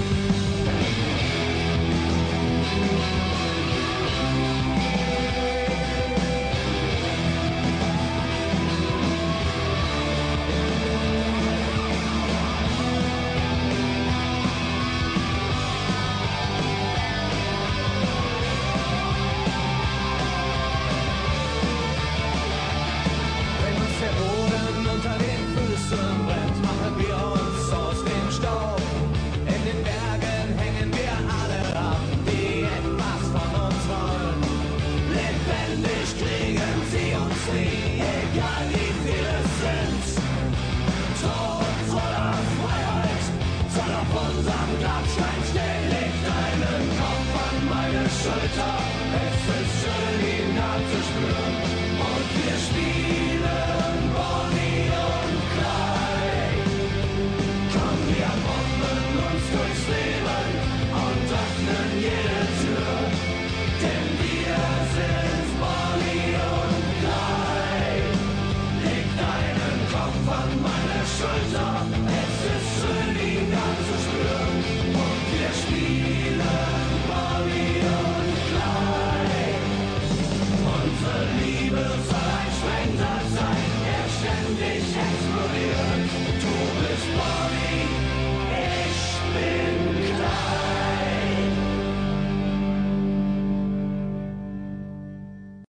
Wenn uns der Boden unter den Füßen brennt, machen wir uns aus dem Staub. In den Bergen hängen wir alle ab, die etwas von uns wollen. Lebendig kriegen sie uns nie, egal wie viele es sind. Tod voller Freiheit soll auf unserem Grabstein stehen. Legt deinen Kopf an meine Schulter, es ist schön, ihn da zu spüren.